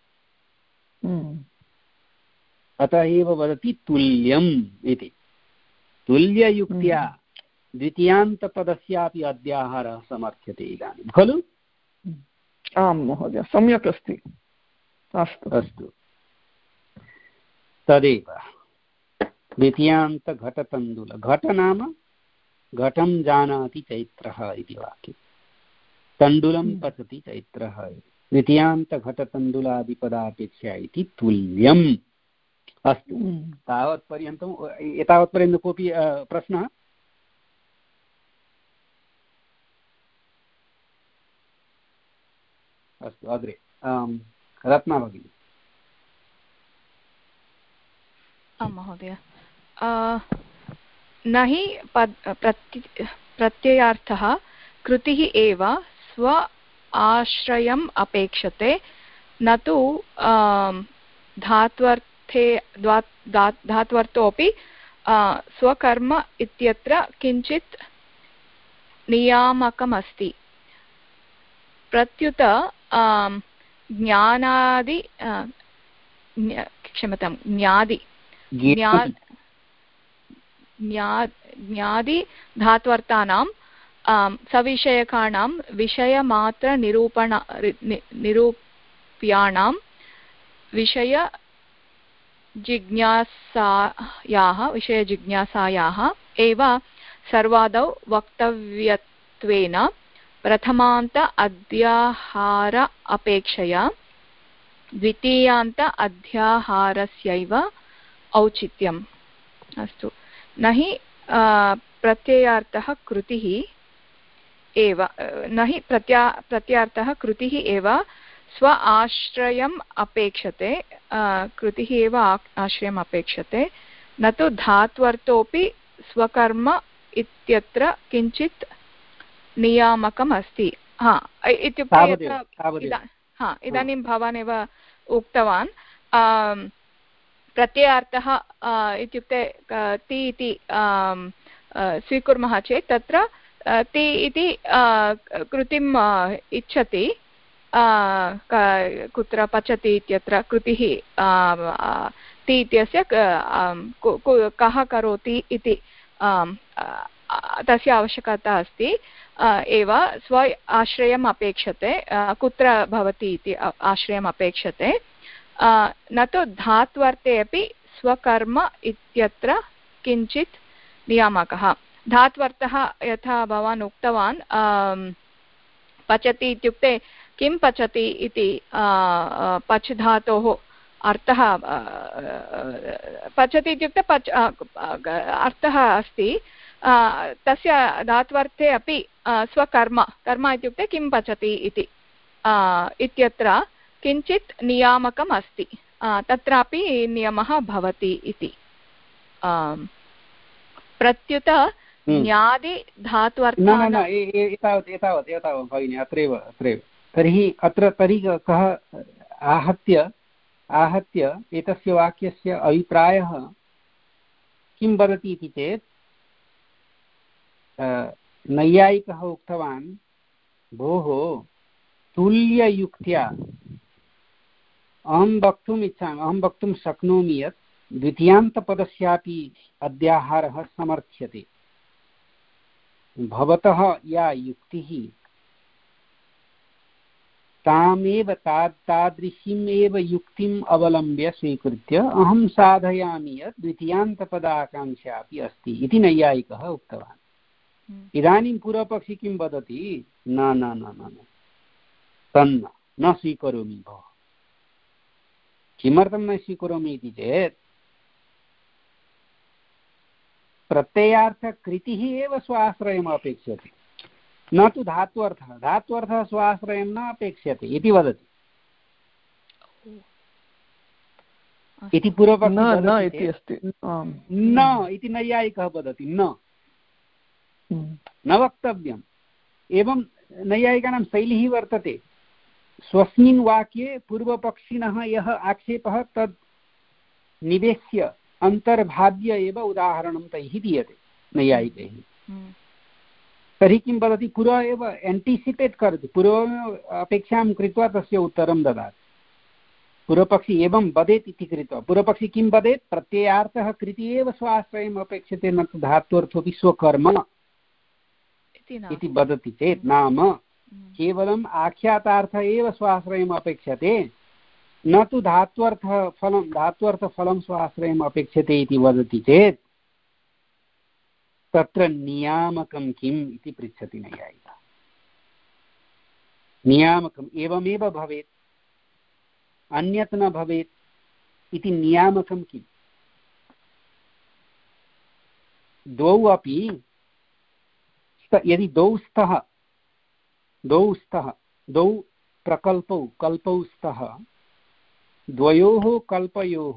अतः एव वदति तुल्यम् इति। तुल्ययुक्त्या द्वितीयान्तपदस्यापि अध्याहारः समर्थ्यते इदानीं खलु? आं महोदय, सम्यक् अस्ति। अस्तु अस्तु, तदेव द्वितीयान्तघटतण्डुल। घट नाम घटं जानाति चैत्रः इति वाक्यं, तण्डुलं पचति चैत्रः। द्वितीयान्तघटतण्डुलादिपदापेक्षया इति तुल्यम्। अस्तु, तावत्पर्यन्तं एतावत्पर्यन्तं कोऽपि प्रश्नः? अस्तु, अग्रे रत्ना भगिनी। आं महोदय, न हि प्रत्ययार्थः कृतिः एव स्व आश्रयम् अपेक्षते, न तु धात्वर्थे धात्वर्थोऽपि स्वकर्म इत्यत्र किञ्चित् नियामकमस्ति। प्रत्युत ज्ञानादि क्षम्यतां ज्ञादि ज्ञादि धात्वर्थानां सविषयकाणां विषयमात्रनिरूपण निरूप्याणां विषयजिज्ञासायाः विषयजिज्ञासायाः एव सर्वादौ वक्तव्यत्वेन प्रथमान्त अध्याहार अपेक्षया द्वितीयान्त अध्याहारस्यैव औचित्यम्। अस्तु, न हि प्रत्ययार्थः कृतिः एव न हि प्रत्या प्रत्ययार्थः कृतिः एव स्व आश्रयम् अपेक्षते, कृतिः एव आश्रयम् अपेक्षते, न तु धात्वर्थोऽपि स्वकर्म इत्यत्र किञ्चित् नियामकम् अस्ति। हा, इत्युक्ते हा इदानीं भवान् एव उक्तवान्, प्रत्ययार्थः इत्युक्ते ति इति स्वीकुर्मः चेत् तत्र ति इति कृतिम् इच्छति, कुत्र पचति इत्यत्र कृतिः ति इत्यस्य कः करोति इति तस्य आवश्यकता अस्ति एव। स्व आश्रयम् अपेक्षते, कुत्र भवति इति आश्रयम् अपेक्षते, न तु धात्वर्थे अपि स्वकर्म इत्यत्र किञ्चित् नियामकः। धात्वर्थः यथा भवान् उक्तवान्, पचति इत्युक्ते किं पचति इति पच् धातोः अर्थः, पचति इत्युक्ते पच् अर्थः अस्ति, तस्य धात्वर्थे अपि स्वकर्म, कर्म इत्युक्ते किं पचति इति इत्यत्र किञ्चित् नियामकम् अस्ति, तत्रापि नियमः भवति इति। प्रत्युत ज्ञादि धात्वर्थान् एतावत् एतावत् एतावत् भगिनि, अत्रैव अत्रैव तर्हि अत्र तर्हि कः आहत्य आहत्य एतस्य वाक्यस्य अभिप्रायः किं वदति इति चेत्, नैयायिकः उक्तवान्, भोः तुल्ययुक्त्या अहं वक्तुम् इच्छामि, अहं वक्तुं शक्नोमि यत् द्वितीयान्तपदस्यापि अध्याहारः समर्थ्यते। भवतः या युक्तिः तामेव तादृशीम् एव युक्तिम् अवलम्ब्य स्वीकृत्य अहं साधयामि यत् द्वितीयान्तपदाकाङ्क्षा अपि अस्ति इति नैयायिकः उक्तवान्। इदानीं पूर्वपक्षी किं वदति, न न न न तन्न न स्वीकरोमि भोः। किमर्थं न स्वीकरोमि इति चेत् प्रत्ययार्थकृतिः एव स्वाश्रयम् अपेक्षते, न तु धात्वर्थः। धात्वर्थः स्वाश्रयं न अपेक्षते इति वदति। इति पूर्वपक्षी न इति नैयायिकः वदति, न न वक्तव्यम्। एवं नैयायिकानां शैली वर्तते, स्वस्मिन् वाक्ये पूर्वपक्षिणः यः आक्षेपः तद् निवेश्य अन्तर्भाव्य एव उदाहरणं तैः दीयते नैयायिकैः। तर्हि किं वदति, पुरा एव एण्टिसिपेट् करोति, पूर्वम् अपेक्षां कृत्वा तस्य उत्तरं ददाति। पूर्वपक्षी एवं वदेत् इति कृत्वा पूर्वपक्षी किं वदेत्, प्रत्ययार्थः कृति एव स्वाश्रयम् अपेक्षते न तु धात्वर्थोऽपि स्वकर्म इति वदति चेत् नाम केवलम् आख्यातार्थ एव स्वाश्रयम् अपेक्षते न तु धात्वर्थफलं धात्वर्थफलं स्वाश्रयम् अपेक्षते इति वदति चेत् तत्र नियामकं किम् इति पृच्छति नैयायिकः। नियामकम् एवमेव भवेत्, अन्यत् न भवेत् इति नियामकं किम्? द्वौ अपि यदि द्वौ स्तः द्वौ स्तः द्वौ प्रकल्पौ कल्पौ स्तः, द्वयोः कल्पयोः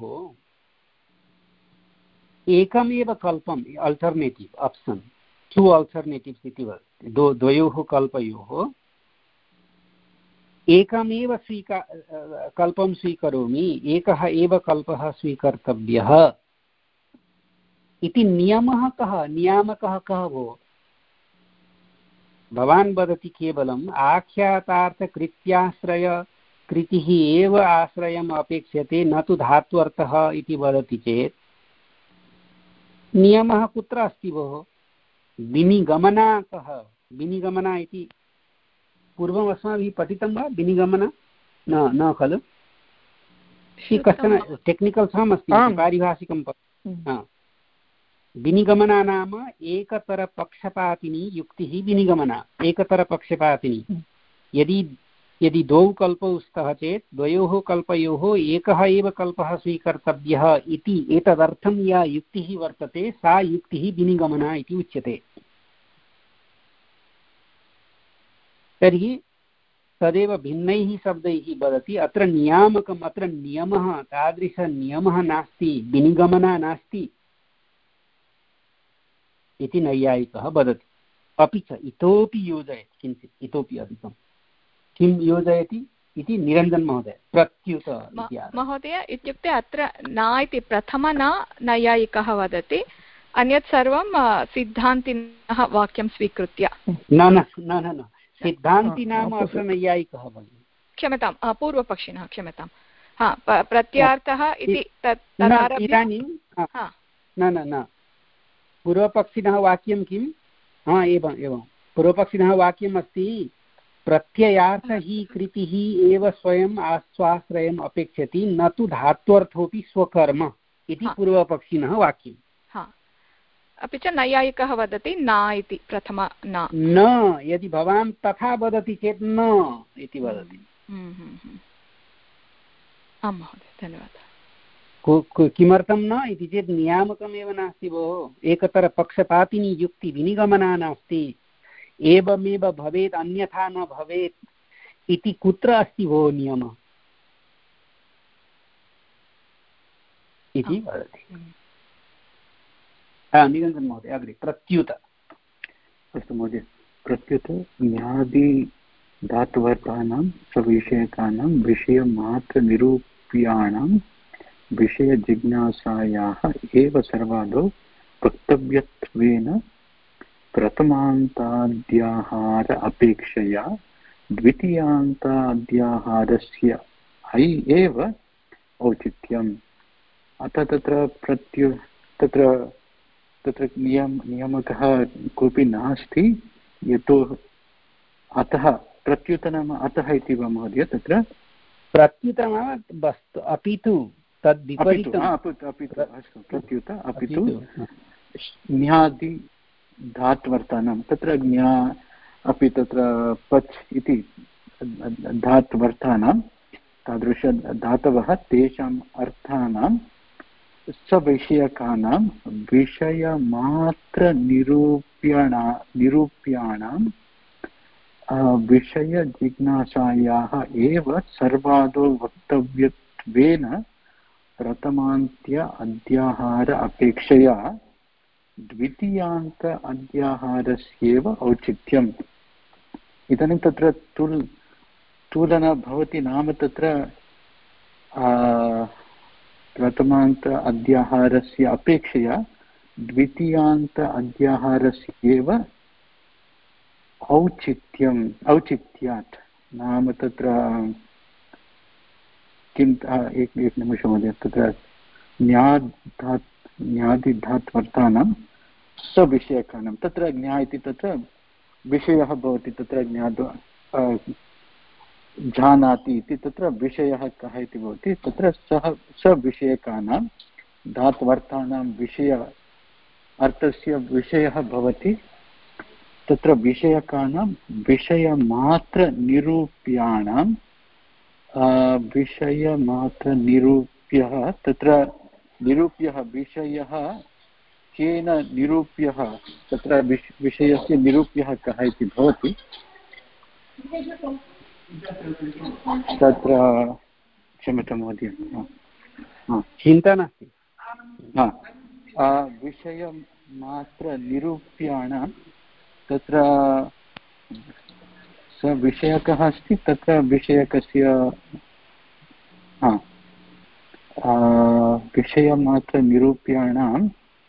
एकमेव कल्पम् अल्टर्नेटिव् आप्शन्, टु अल्टर्नेटिव्स् इति वदति। द्वौ द्वयोः कल्पयोः एकमेव स्वीका कल्पं स्वीकरोमि, एकः एव कल्पः स्वीकर्तव्यः इति नियमः कः, नियामकः कः भो? भवान् वदति केवलम् आख्यातार्थकृत्याश्रय कृतिः एव आश्रयम् अपेक्षते न तु धात्वर्थः इति वदति चेत् नियमः कुत्र अस्ति भोः? विनिगमना कः? विनिगमना इति पूर्वम् अस्माभिः पठितं वा? विनिगमना न न खलु? कश्चन टेक्निकल् टर्म् अस्ति, पारिभाषिकं पदं। विनिगमना नाम एकतरपक्षपातिनी युक्तिः विनिगमना, एकतरपक्षपातिनी। यदि यदि द्वौ कल्पौ स्तः चेत् द्वयोः कल्पयोः एकः एव कल्पः स्वीकर्तव्यः इति एतदर्थं या युक्तिः वर्तते सा युक्तिः विनिगमना इति उच्यते। तर्हि तदेव भिन्नैः शब्दैः वदति। अत्र नियामकम्, अत्र नियमः, तादृशनियमः नास्ति, विनिगमना नास्ति इति नैयायिकः वदति। अपि च इतोपि योजयति किञ्चित्, इतोपि अधिकं किं योजयति इति निरञ्जन महोदय प्रत्युत महोदय इत्युक्ते अत्र न इति प्रथम न नैयायिकः वदति, अन्यत् सर्वं सिद्धान्तिनः वाक्यं स्वीकृत्य। न न न न सिद्धान्ति नाम अत्र नैयायिकः वदति। क्षम्यतां, पूर्वपक्षिणः, क्षम्यतां। हा, प्रत्यार्थः इति इदानीं न न न पूर्वपक्षिणः वाक्यं किं? हा एवम् एवं पूर्वपक्षिणः वाक्यम् अस्ति, प्रत्ययार्थ हि कृतिः एव स्वयम् आस्वाश्रयम् अपेक्षति न तु धात्वर्थोऽपि स्वकर्म इति पूर्वपक्षिणः वाक्यम्। अपि च नैयायिकः वदति न इति प्रथम न न, यदि भवान् तथा वदति चेत् न इति वदति। आं महोदय, धन्यवादः। किमर्थं न इति चेत् नियामकमेव नास्ति भोः, एकतरपक्षपातिनी युक्ति विनिगमना नास्ति, एवमेव भवेत् अन्यथा न भवेत् इति कुत्र अस्ति भोः नियमः इति वदति। निरञ्जन महोदय अग्रे प्रत्युत। अस्तु महोदय, प्रत्युत ज्ञादि धातुवर्गाणां सविषयकानां विषयमात्रनिरूप्याणां विषयजिज्ञासायाः एव सर्वादौ वक्तव्यत्वेन प्रथमान्ताद्याहार अपेक्षया द्वितीयान्ताद्याहारस्य ऐ एव औचित्यम्। अतः तत्र प्रत्यु तत्र तत्र नियम नियामकः कोऽपि नास्ति, यतो अतः प्रत्युत नाम अतः इति वा महोदय? तत्र प्रत्युत नाम वस्तु अपि तु तद् विपरीतम्। अस्तु प्रत्युत अपि तु ज्ञादि धात्वर्थानां, तत्र ज्ञा अपि तत्र पच् इति धात्वर्थानां तादृश धातवः तेषाम् अर्थानां सविषयकानां विषयमात्रनिरूप्यणा निरूप्याणां विषयजिज्ञासायाः एव सर्वादौ वक्तव्यत्वेन प्रथमान्त्य अध्याहार अपेक्षया द्वितीयान्त अध्याहारस्येव औचित्यम्। इदानीं तत्र तुल् तुलना भवति नाम तत्र प्रथमान्त अध्याहारस्य अपेक्षया द्वितीयान्त अध्याहारस्येव औचित्यम् औचित्यात् नाम तत्र किं एक एक निमिषं महोदय तत्र न्याधात् न्यादिधात्वर्थानां सविषयकानां तत्र ज्ञा इति तत्र विषयः भवति तत्र ज्ञात्वा जानाति इति तत्र विषयः कः इति भवति तत्र सः सविषयकानां धात्वर्थानां विषय अर्थस्य विषयः भवति तत्र विषयकानां विषयमात्रनिरूप्याणां विषयमात्रनिरूप्यः तत्र निरूप्यः विषयः केन निरूप्यः तत्र विषयस्य निरूप्यः कः इति भवति तत्र क्षम्यतां महोदय चिन्ता नास्ति विषयमात्रनिरूप्याणां तत्र स विषयकः अस्ति तत्र विषयकस्य विषयमात्रनिरूप्याणां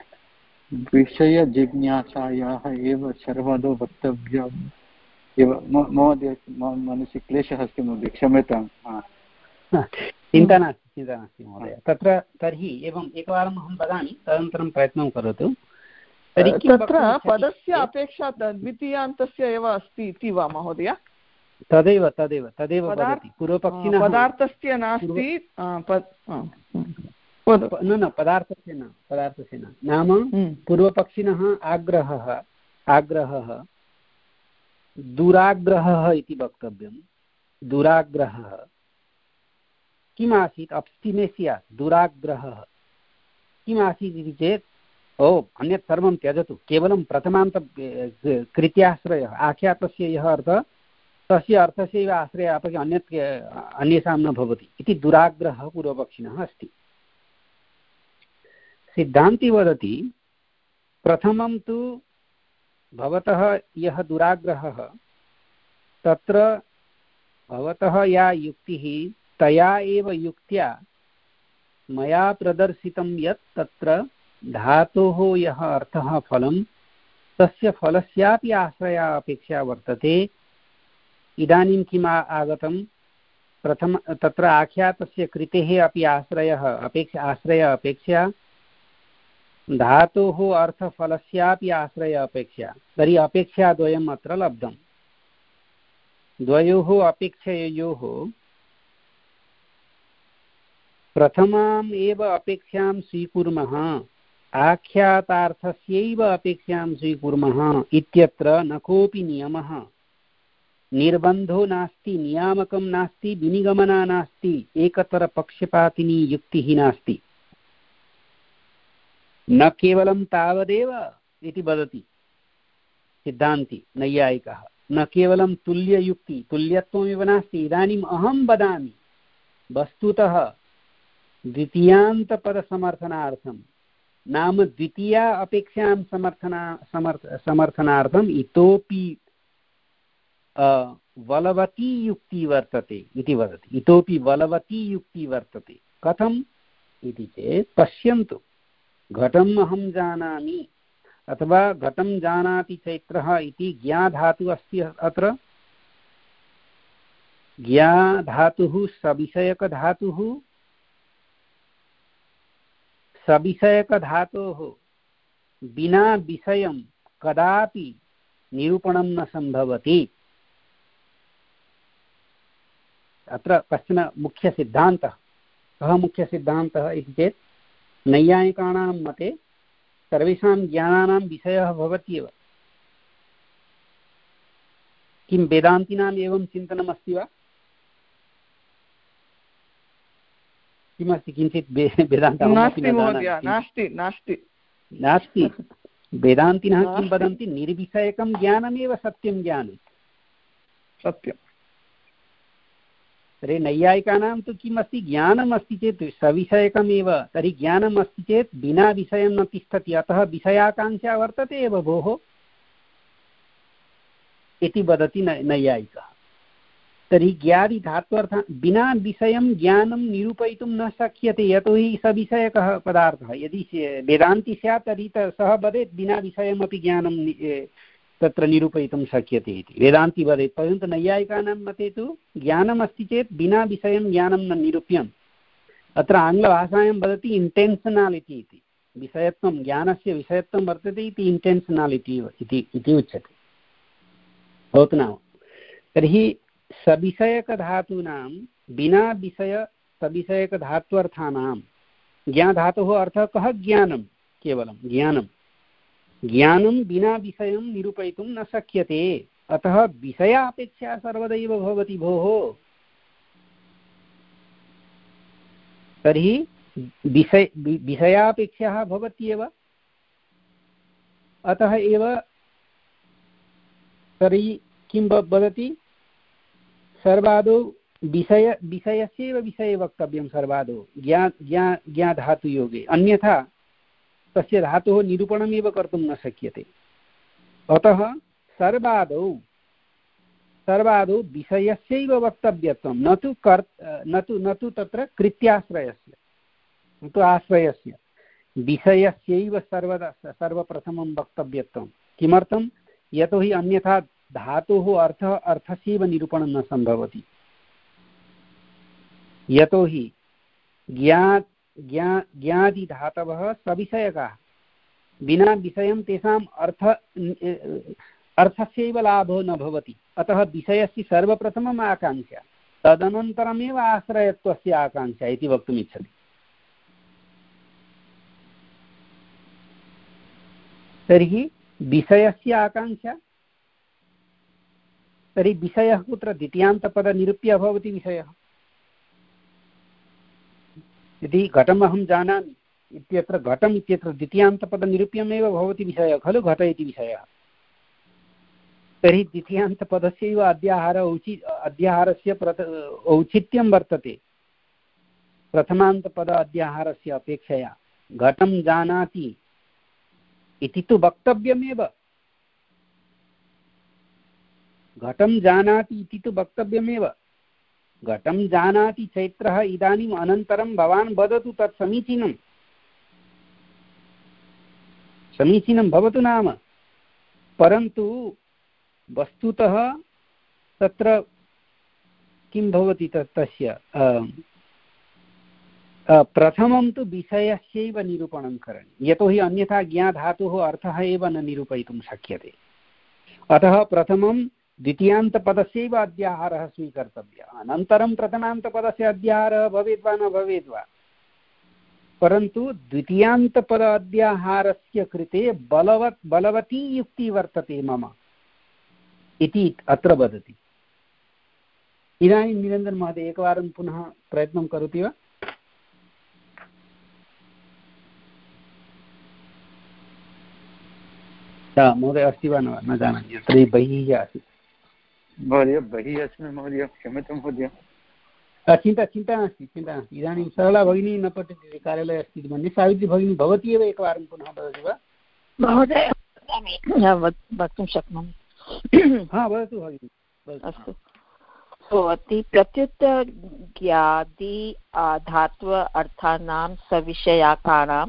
विषयजिज्ञासायाः एव सर्वदो वक्तव्यम् एव महोदय मनसि क्लेशः अस्ति महोदय क्षम्यतां चिन्ता नास्ति चिन्ता नास्ति महोदय तत्र तर्हि एवम् एकवारम् अहं वदामि तदनन्तरं प्रयत्नं करोतु तत्र पदस्य अपेक्षा द्वितीयान्तस्य एव अस्ति इति वा महोदय तदेव तदेव तदेव वदति पूर्वपक्षिणः पदार्थस्य नास्ति न न पदार्थस्य न पदार्थस्य न नाम पूर्वपक्षिणः आग्रहः आग्रहः दुराग्रहः इति वक्तव्यं दुराग्रहः किमासीत् अप्स्थिमे स्यात् दुराग्रहः किमासीत् इति चेत् ओ अन्यत् सर्वं त्यजतु केवलं प्रथमान्त कृत्याश्रयः आख्यातस्य यः अर्थः तस्य अर्थस्यैव आश्रयः अपि अन्यत् अन्येषां न भवति इति दुराग्रहः पूर्वपक्षिणः अस्ति सिद्धान्ती वदति प्रथमं तु भवतः यः दुराग्रहः तत्र भवतः या युक्तिः तया एव युक्त्या मया प्रदर्शितं यत् तत्र धातोः यः अर्थः फलं तस्य फलस्यापि आश्रया अपेक्षा वर्तते इदानीं किम् आगतं प्रथम तत्र आख्यातस्य कृतेः अपि आश्रयः अपेक्षा आश्रय अपेक्षा धातोः अर्थफलस्यापि आश्रय अपेक्षा तर्हि अपेक्षाद्वयम् अत्र लब्धं द्वयोः अपेक्षयोः प्रथमाम् एव अपेक्षां स्वीकुर्मः आख्यातार्थस्यैव अपेक्षां स्वीकुर्मः इत्यत्र न कोऽपि नियमः निर्बन्धो नास्ति नियामकं नास्ति विनिगमना नास्ति एकतरपक्षपातिनी युक्तिः नास्ति न केवलं तावदेव इति वदति सिद्धान्ती नैयायिकः न केवलं तुल्ययुक्ति तुल्यत्वमेव नास्ति इदानीम् अहं वदामि वस्तुतः द्वितीयान्तपदसमर्थनार्थं नाम द्वितीया अपेक्षां समर्थना समर्थ समर्थनार्थम् इतोपि बलवती युक्ति वर्तते इति वदति इतोपि बलवती युक्ति वर्तते कथम् इति चेत् पश्यन्तु घटम् अहं जानामि अथवा घटं जानाति चैत्रः इति ज्ञाधातुः अस्ति अत्र ज्ञाधातुः सविषयकधातुः सविषयकधातोः विना विषयं कदापि निरूपणं न सम्भवति अत्र कश्चन मुख्यसिद्धान्तः कः मुख्यसिद्धान्तः इति चेत् नैयायिकानां मते सर्वेषां ज्ञानानां विषयः भवत्येव किं वेदान्तिनाम् एवं चिन्तनम् अस्ति वा किमस्ति किञ्चित् वेदान्तः नास्ति नास्ति नास्ति वेदान्तिनः किं वदन्ति निर्विषयकं ज्ञानमेव सत्यं ज्ञानं सत्यं तर्हि नैयायिकानां तु किम् अस्ति ज्ञानम् अस्ति चेत् सविषयकमेव तर्हि ज्ञानम् अस्ति चेत् विना विषयं न तिष्ठति अतः विषयाकाङ्क्षा वर्तते एव भोः इति वदति नैयायिकः तर्हि ज्ञादि धात्वर्थः विना विषयं ज्ञानं निरूपयितुं न शक्यते यतोहि सविषयकः पदार्थः यदि वेदान्ति स्यात् तर्हि सः वदेत् विना विषयमपि ज्ञानं तत्र निरूपयितुं शक्यते इति वेदान्ती वदेत्। परन्तु नैयायिकानां मते तु ज्ञानम् अस्ति चेत् विना विषयं ज्ञानं न निरूप्यम्। अत्र आङ्ग्लभाषायां वदति इण्टेन्शनालिटि इति, विषयत्वं ज्ञानस्य विषयत्वं वर्तते इति इण्टेन्शनालिटि इति उच्यते। भवतु नाम तर्हि सविषयकधातूनां विना विषय सविषयकधात्वर्थानां ज्ञाधातोः अर्थः कः? ज्ञानं, केवलं ज्ञानं। ज्ञानं विना विषयं निरूपयितुं न शक्यते। अतः विषयापेक्षा सर्वदैव भवति भोः। तर्हि विषय विषयापेक्षा भवत्येव। अतः एव तर्हि किं वदति? सर्वादौ विषय विषयस्यैव विषये वक्तव्यं सर्वादौ ज्ञा ज्ञा ज्ञाधातुयोगे, अन्यथा तस्य धातोः निरूपणमेव कर्तुं न शक्यते। अतः सर्वादौ सर्वादौ विषयस्यैव वक्तव्यत्वं, न तु कर् न तु न तु तत्र कृत्याश्रयस्य, न तु आश्रयस्य, विषयस्यैव सर्वदा सर्वप्रथमं वक्तव्यत्वं। किमर्थं? यतोहि अन्यथा धातोः अर्थः अर्थस्यैव निरूपणं न सम्भवति। यतोहि ज्ञा ज्ञा ज्ञादिधातवः सविषयकाः, विना विषयं तेषाम् अर्थ अर्थस्यैव लाभो न भवति। अतः विषयस्य सर्वप्रथमम् आकाङ्क्षा, तदनन्तरमेव आश्रयत्वस्य आकाङ्क्षा इति वक्तुमिच्छति। तर्हि विषयस्य आकाङ्क्षा, तर्हि विषयः कुत्र? द्वितीयान्तपदनिरूप्य भवति विषयः। यदि घटम् अहं जानामि इत्यत्र घटम् इत्यत्र द्वितीयान्तपदनिरूप्यमेव भवति विषयः खलु, घट इति विषयः। तर्हि द्वितीयान्तपदस्यैव अध्याहार औचि अध्याहारस्य प्रथ औचित्यं वर्तते प्रथमान्तपद अध्याहारस्य अपेक्षया। घटं जानाति इति तु वक्तव्यमेव, घटं जानाति इति तु वक्तव्यमेव। घटं जानाति चैत्रः इदानीम् अनन्तरं भवान् वदतु, तत् समीचीनं समीचीनं भवतु नाम। परन्तु वस्तुतः तत्र किं भवति तत् तस्य प्रथमं तु विषयस्यैव निरूपणं करणीयं, यतोहि अन्यथा ज्ञाधातोः अर्थः एव न निरूपयितुं शक्यते। अतः प्रथमं द्वितीयान्तपदस्यैव अध्याहारः स्वीकर्तव्यः, अनन्तरं प्रथमान्तपदस्य अध्याहारः भवेत् वा न भवेत् वा। परन्तु द्वितीयान्तपद अध्याहारस्य कृते बलवत् बलवती युक्तिः वर्तते मम इति अत्र वदति। इदानीं निरञ्जन महोदय एकवारं पुनः प्रयत्नं करोति वा? महोदय अस्ति वा न जानामि, अत्र बहिः आसीत्। महोदय बहिः अस्मि महोदय, क्षम्यतां महोदय। चिन्ता चिन्ता नास्ति, चिन्ता नास्ति। इदानीं सरला भगिनी न पठति, कार्यालये अस्ति इति मन्ये। सावित्री भगिनी भवती एव एकवारं पुनः वदति वा? महोदय वक्तुं शक्नोमि? हा वदतु भगिनी। अस्तु, भवति प्रत्युत ज्ञादि धात्व अर्थानां सविषयाकारां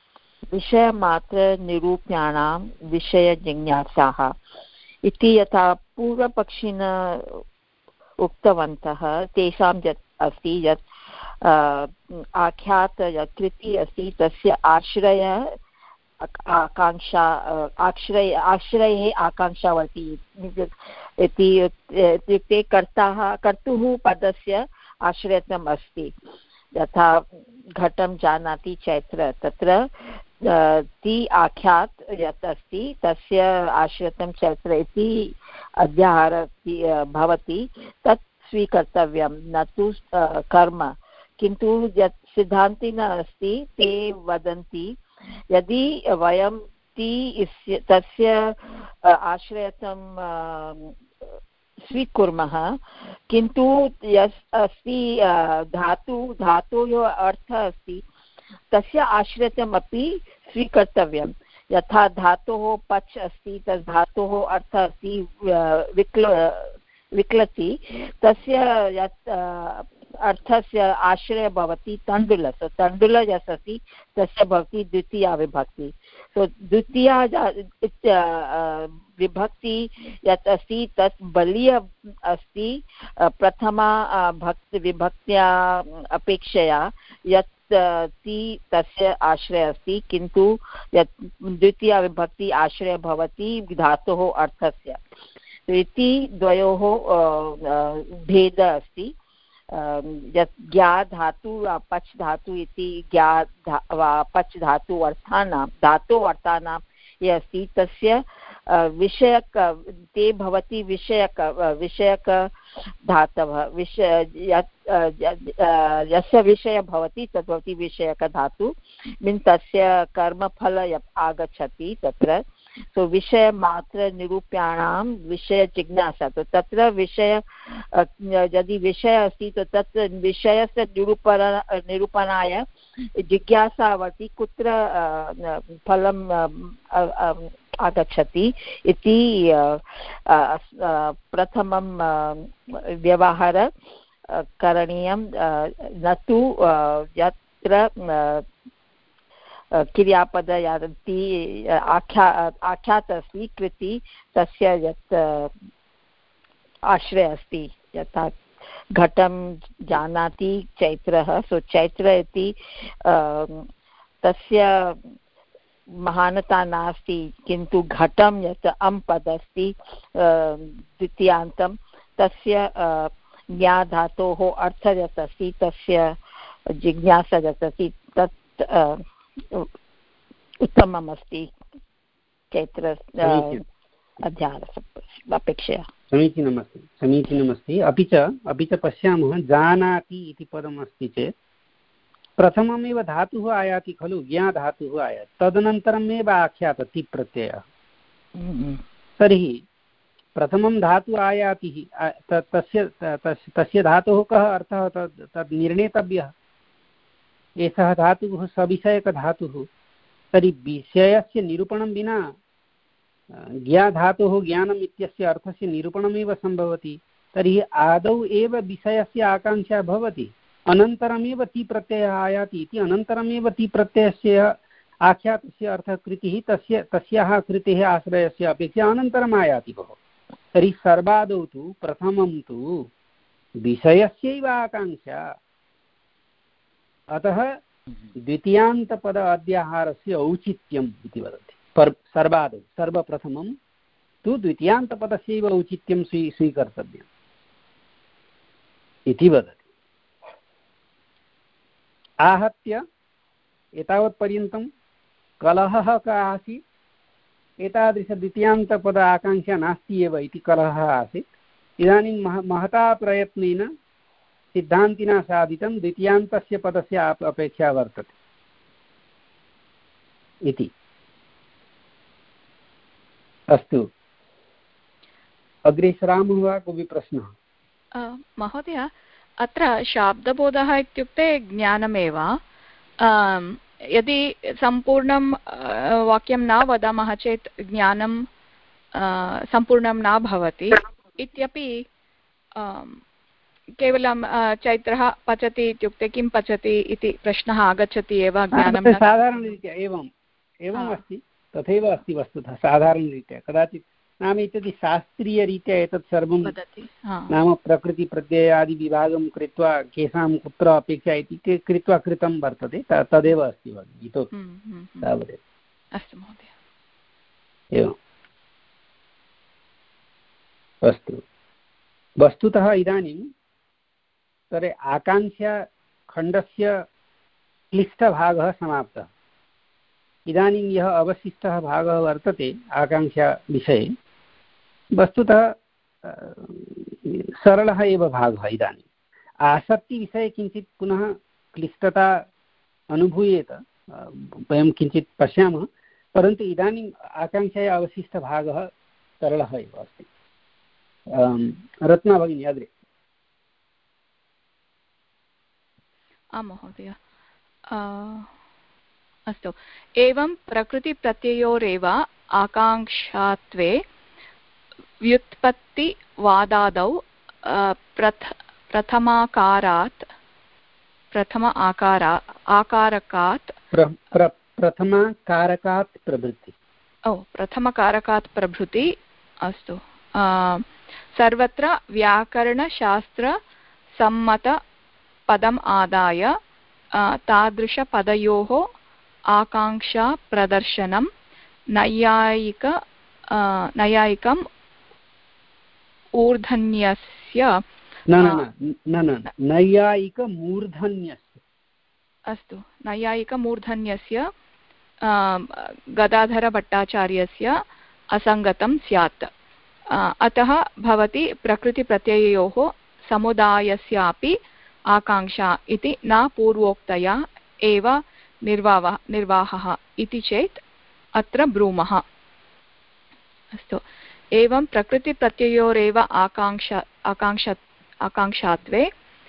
विषयमात्रनिरूप्याणां विषयजिज्ञासाः इति यथा पूर्वपक्षिणा उक्तवन्तः, तेषां यत् अस्ति यत् आख्यात यत् कृतिः अस्ति तस्य आश्रय आकाङ्क्षा आश्रय आश्रये आकाङ्क्षा भवति इति इत्युक्ते कर्ताः कर्तुः पदस्य आश्रयत्वम् अस्ति। यथा घटं जानाति चैत्र, तत्र ति आख्यात् यत् अस्ति तस्य आश्रितं चैत्र इति अध्याहार भवति, तत् स्वीकर्तव्यं, न तु कर्म। किन्तु यत् सिद्धान्तिनः अस्ति ते वदन्ति यदि वयं ति इस्य तस्य आश्रयतं स्वीकुर्मः, किन्तु यस् अस्ति धातु धातोः अर्थः अस्ति तस्य आश्रितमपि स्वीकर्तव्यं। यथा धातोः पच् अस्ति, तस् धातोः अर्थः अस्ति विक्ल विक्लति, तस्य यत् अर्थस्य आश्रयः भवति तण्डुल सो तण्डुल यत् अस्ति तस्य भवति द्वितीया विभक्ति सो द्वितीया विभक्ति यत् अस्ति तत् बलीय अस्ति प्रथमा भक्ति विभक्त्या अपेक्षया यत् ति तस्य आश्रयः अस्ति किन्तु यत् द्वितीया विभक्ति आश्रयः भवति धातोः अर्थस्य इति द्वयोः भेदः अस्ति यत् ज्ञा धातु पच् धातु इति ज्ञा पच् धातु अर्थानां धातु अर्थानां ये अस्ति तस्य विषयक ते भवति विषयक विषयक धातवः विषय यस्य विषयः भवति तद् भवति विषयकधातु मीन् तस्य कर्मफल यत् आगच्छति तत्र सो विषयमात्रनिरूप्याणां विषयजिज्ञासा तो तत्र विषय यदि विषयः अस्ति तो तत्र विषयस्य निरूपण निरूपणाय जिज्ञासा भवति कुत्र फलं आगच्छति इति प्रथमं व्यवहार करणीयं न तु यत्र क्रियापद यदि आख्या आख्यात अस्ति कृति तस्य यत् आश्रयः अस्ति यथा घटं जानाति चैत्रः सो चैत्र इति तस्य महानता नास्ति किन्तु घटं यत् अम् पद अस्ति द्वितीयान्तं तस्य ज्ञा धातोः अर्थः यत् अस्ति तस्य जिज्ञासा यत् अस्ति तत् उत्तमम् अस्ति चैत्र अध्यायस्य अपेक्षया समीचीनमस्ति समीचीनमस्ति अपि च अपि च पश्यामः जानाति इति पदमस्ति चेत् प्रथममेव धातुः आयाति खलु ज्ञा धातुः आयाति तदनन्तरमेव आख्यात ति प्रत्ययः तर्हि प्रथमं धातु आयाति तस्य तस्य धातोः कः अर्थः तद् तद् निर्णेतव्यः एषः धातुः सविषयकधातुः तर्हि विषयस्य निरूपणं विना ज्ञा धातोः ज्ञानम् इत्यस्य अर्थस्य निरूपणमेव सम्भवति तर्हि आदौ एव विषयस्य आकाङ्क्षा भवति अनन्तरमेव ति प्रत्ययः आयाति इति अनन्तरमेव ति प्रत्ययस्य आख्यातस्य अर्थः कृतिः तस्य तस्याः कृतेः आश्रयस्य अपेक्षया अनन्तरम् आयाति भोः तर्हि सर्वादौ तु प्रथमं तु विषयस्यैव आकाङ्क्षा अतः द्वितीयान्तपद अध्याहारस्य औचित्यम् इति वदति पर् सर्वादौ सर्वप्रथमं तु द्वितीयान्तपदस्यैव औचित्यं स्वी स्वीकर्तव्यम् इति वदति आहत्य एतावत्पर्यन्तं कलहः कः आसीत् एतादृशद्वितीयान्तपद आकाङ्क्षा नास्ति एव इति कलहः आसीत् इदानीं मह महता प्रयत्नेन सिद्धान्तिना साधितं द्वितीयान्तस्य पदस्य अपेक्षा वर्तते इति अस्तु अग्रे सरामः वा कोऽपि प्रश्नः महोदय अत्र शाब्दबोधः इत्युक्ते ज्ञानमेव यदि सम्पूर्णं वाक्यं न वदामः चेत् ज्ञानं सम्पूर्णं न भवति इत्यपि केवलं चैत्रः पचति इत्युक्ते किं पचति इति प्रश्नः आगच्छति एव ज्ञानं साधारणरीत्या एवम् एवम् अस्ति तथैव अस्ति वस्तुतः साधारणरीत्या कदाचित् नाम इत्युक्ते शास्त्रीयरीत्या एतत् सर्वं नाम प्रकृतिप्रत्ययादिविभागं कृत्वा केषां कुत्र अपेक्षा इति कृत्वा कृतं वर्तते तदेव अस्ति भगिनि इतोपि तावदेव अस्तु महोदय एवम् अस्तु वस्तुतः इदानीं तर्हि आकाङ्क्षाखण्डस्य क्लिष्टभागः समाप्तः इदानीं यः अवशिष्टः भागः वर्तते आकाङ्क्षाविषये वस्तुतः सरलः एव भागः इदानीम् आसक्तिविषये किञ्चित् पुनः क्लिष्टता अनुभूयेत वयं किञ्चित् पश्यामः परन्तु इदानीम् आकाङ्क्षायाः अवशिष्टभागः सरलः एव अस्ति रत्ना भगिनी अग्रे आं महोदय अस्तु एवं प्रकृतिप्रत्ययोरेव आकाङ्क्षात्वे व्युत्पत्तिवादादौ प्रथ प्रथमाकारात् प्रथम आकार आकारकात् प्र, प्र, प्रथमकारकात् प्रभृति ओ प्रथमकारकात् प्रभृति अस्तु सर्वत्र व्याकरणशास्त्रसम्मतपदम् आदाय तादृशपदयोः आकाङ्क्षा प्रदर्शनं नैयायिक नैयायिकम् ऊर्धन्यस्य न न न नैयायिकमूर्धन्यस्य अस्तु नैयायिकमूर्धन्यस्य गदाधरभट्टाचार्यस्य असङ्गतं स्यात् अतः भवति प्रकृतिप्रत्यययोः समुदायस्यापि आकाङ्क्षा इति न पूर्वोक्तया एव निर्वाहः निर्वाहः इति चेत् अत्र ब्रूमः अस्तु एवं प्रकृतिप्रत्ययोरेव आकाङ्क्षा आकाङ्क्षा आकाङ्क्षात्वे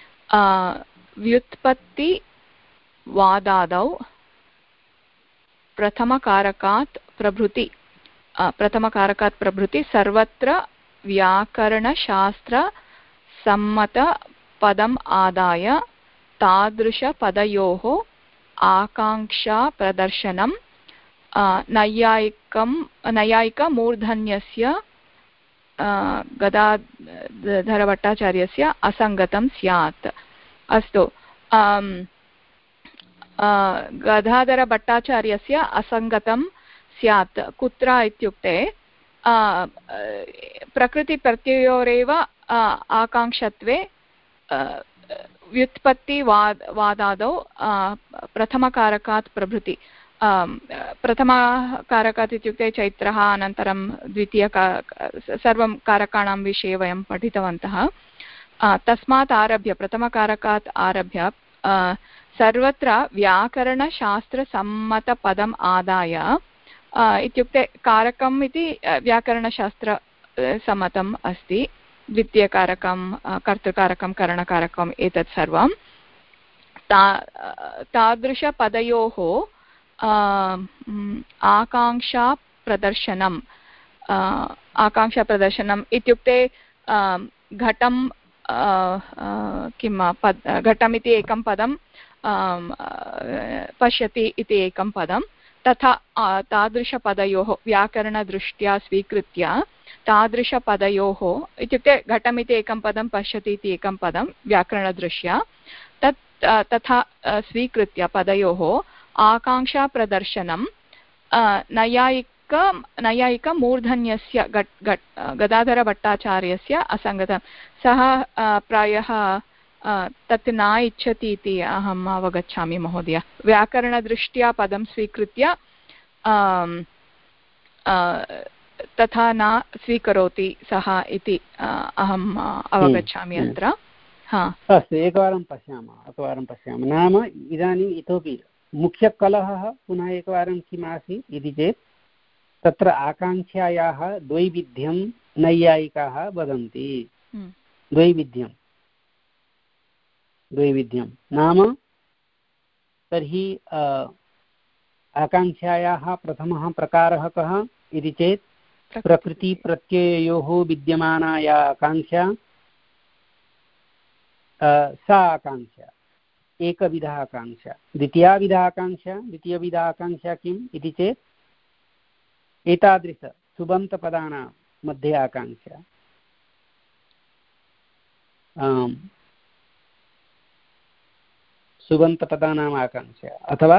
व्युत्पत्तिवादादौ प्रथमकारकात् प्रभृति प्रथमकारकात् प्रभृति सर्वत्र व्याकरणशास्त्रसम्मतपदम् आदाय तादृशपदयोः आकाङ्क्षाप्रदर्शनं नैयायिकं नैयायिकमूर्धन्यस्य गदाधरभट्टाचार्यस्य असङ्गतं स्यात् अस्तु गदाधरभट्टाचार्यस्य असङ्गतं स्यात् कुत्र इत्युक्ते प्रकृतिप्रत्ययोरेव आकाङ्क्षत्वे व्युत्पत्तिवाद वादादौ प्रथमकारकात् प्रभृति प्रथमकारकात् इत्युक्ते चैत्रः अनन्तरं द्वितीयका सर्वं कारकाणां विषये वयं पठितवन्तः तस्मात् आरभ्य प्रथमकारकात् आरभ्य सर्वत्र व्याकरणशास्त्रसम्मतपदम् आदाय इत्युक्ते कारकम् इति व्याकरणशास्त्रसम्मतम् अस्ति द्वितीयकारकं कर्तृकारकं करणकारकम् एतत् सर्वं ता तादृशपदयोः आकाङ्क्षाप्रदर्शनम् आकाङ्क्षाप्रदर्शनम् इत्युक्ते घटं किं पद घटमिति एकं पदं पश्यति इति एकं पदं तथा तादृशपदयोः व्याकरणदृष्ट्या स्वीकृत्य तादृशपदयोः इत्युक्ते घटमिति एकं पदं पश्यति इति एकं पदं व्याकरणदृष्ट्या तत् तथा स्वीकृत्य पदयोः आकाङ्क्षाप्रदर्शनं नैयायिक नैयायिकमूर्धन्यस्य गदाधरभट्टाचार्यस्य असङ्गतं सः प्रायः तत् न इच्छति इति अहम् अवगच्छामि महोदय व्याकरणदृष्ट्या पदं स्वीकृत्य तथा न स्वीकरोति सः इति अहम् अवगच्छामि अत्र अस्तु एकवारं पश्यामः एकवारं पश्यामः नाम इदानीम् इतोपि मुख्यकलहः पुनः एकवारं किम् आसीत् इति चेत् तत्र आकाङ्क्षायाः द्वैविध्यं नैयायिकाः वदन्ति द्वैविध्यं द्वैविध्यं नाम तर्हि आकाङ्क्षायाः प्रथमः प्रकारः कः इति चेत् प्रकृतिप्रत्यययोः विद्यमाना या आकाङ्क्षा सा आकाङ्क्षा एकविधा आकाङ्क्षा द्वितीयाविधा आकाङ्क्षा द्वितीयविधा आकाङ्क्षा किम् इति चेत् एतादृश सुबन्तपदानां मध्ये आकाङ्क्षा सुबन्तपदानाम् आकाङ्क्षा अथवा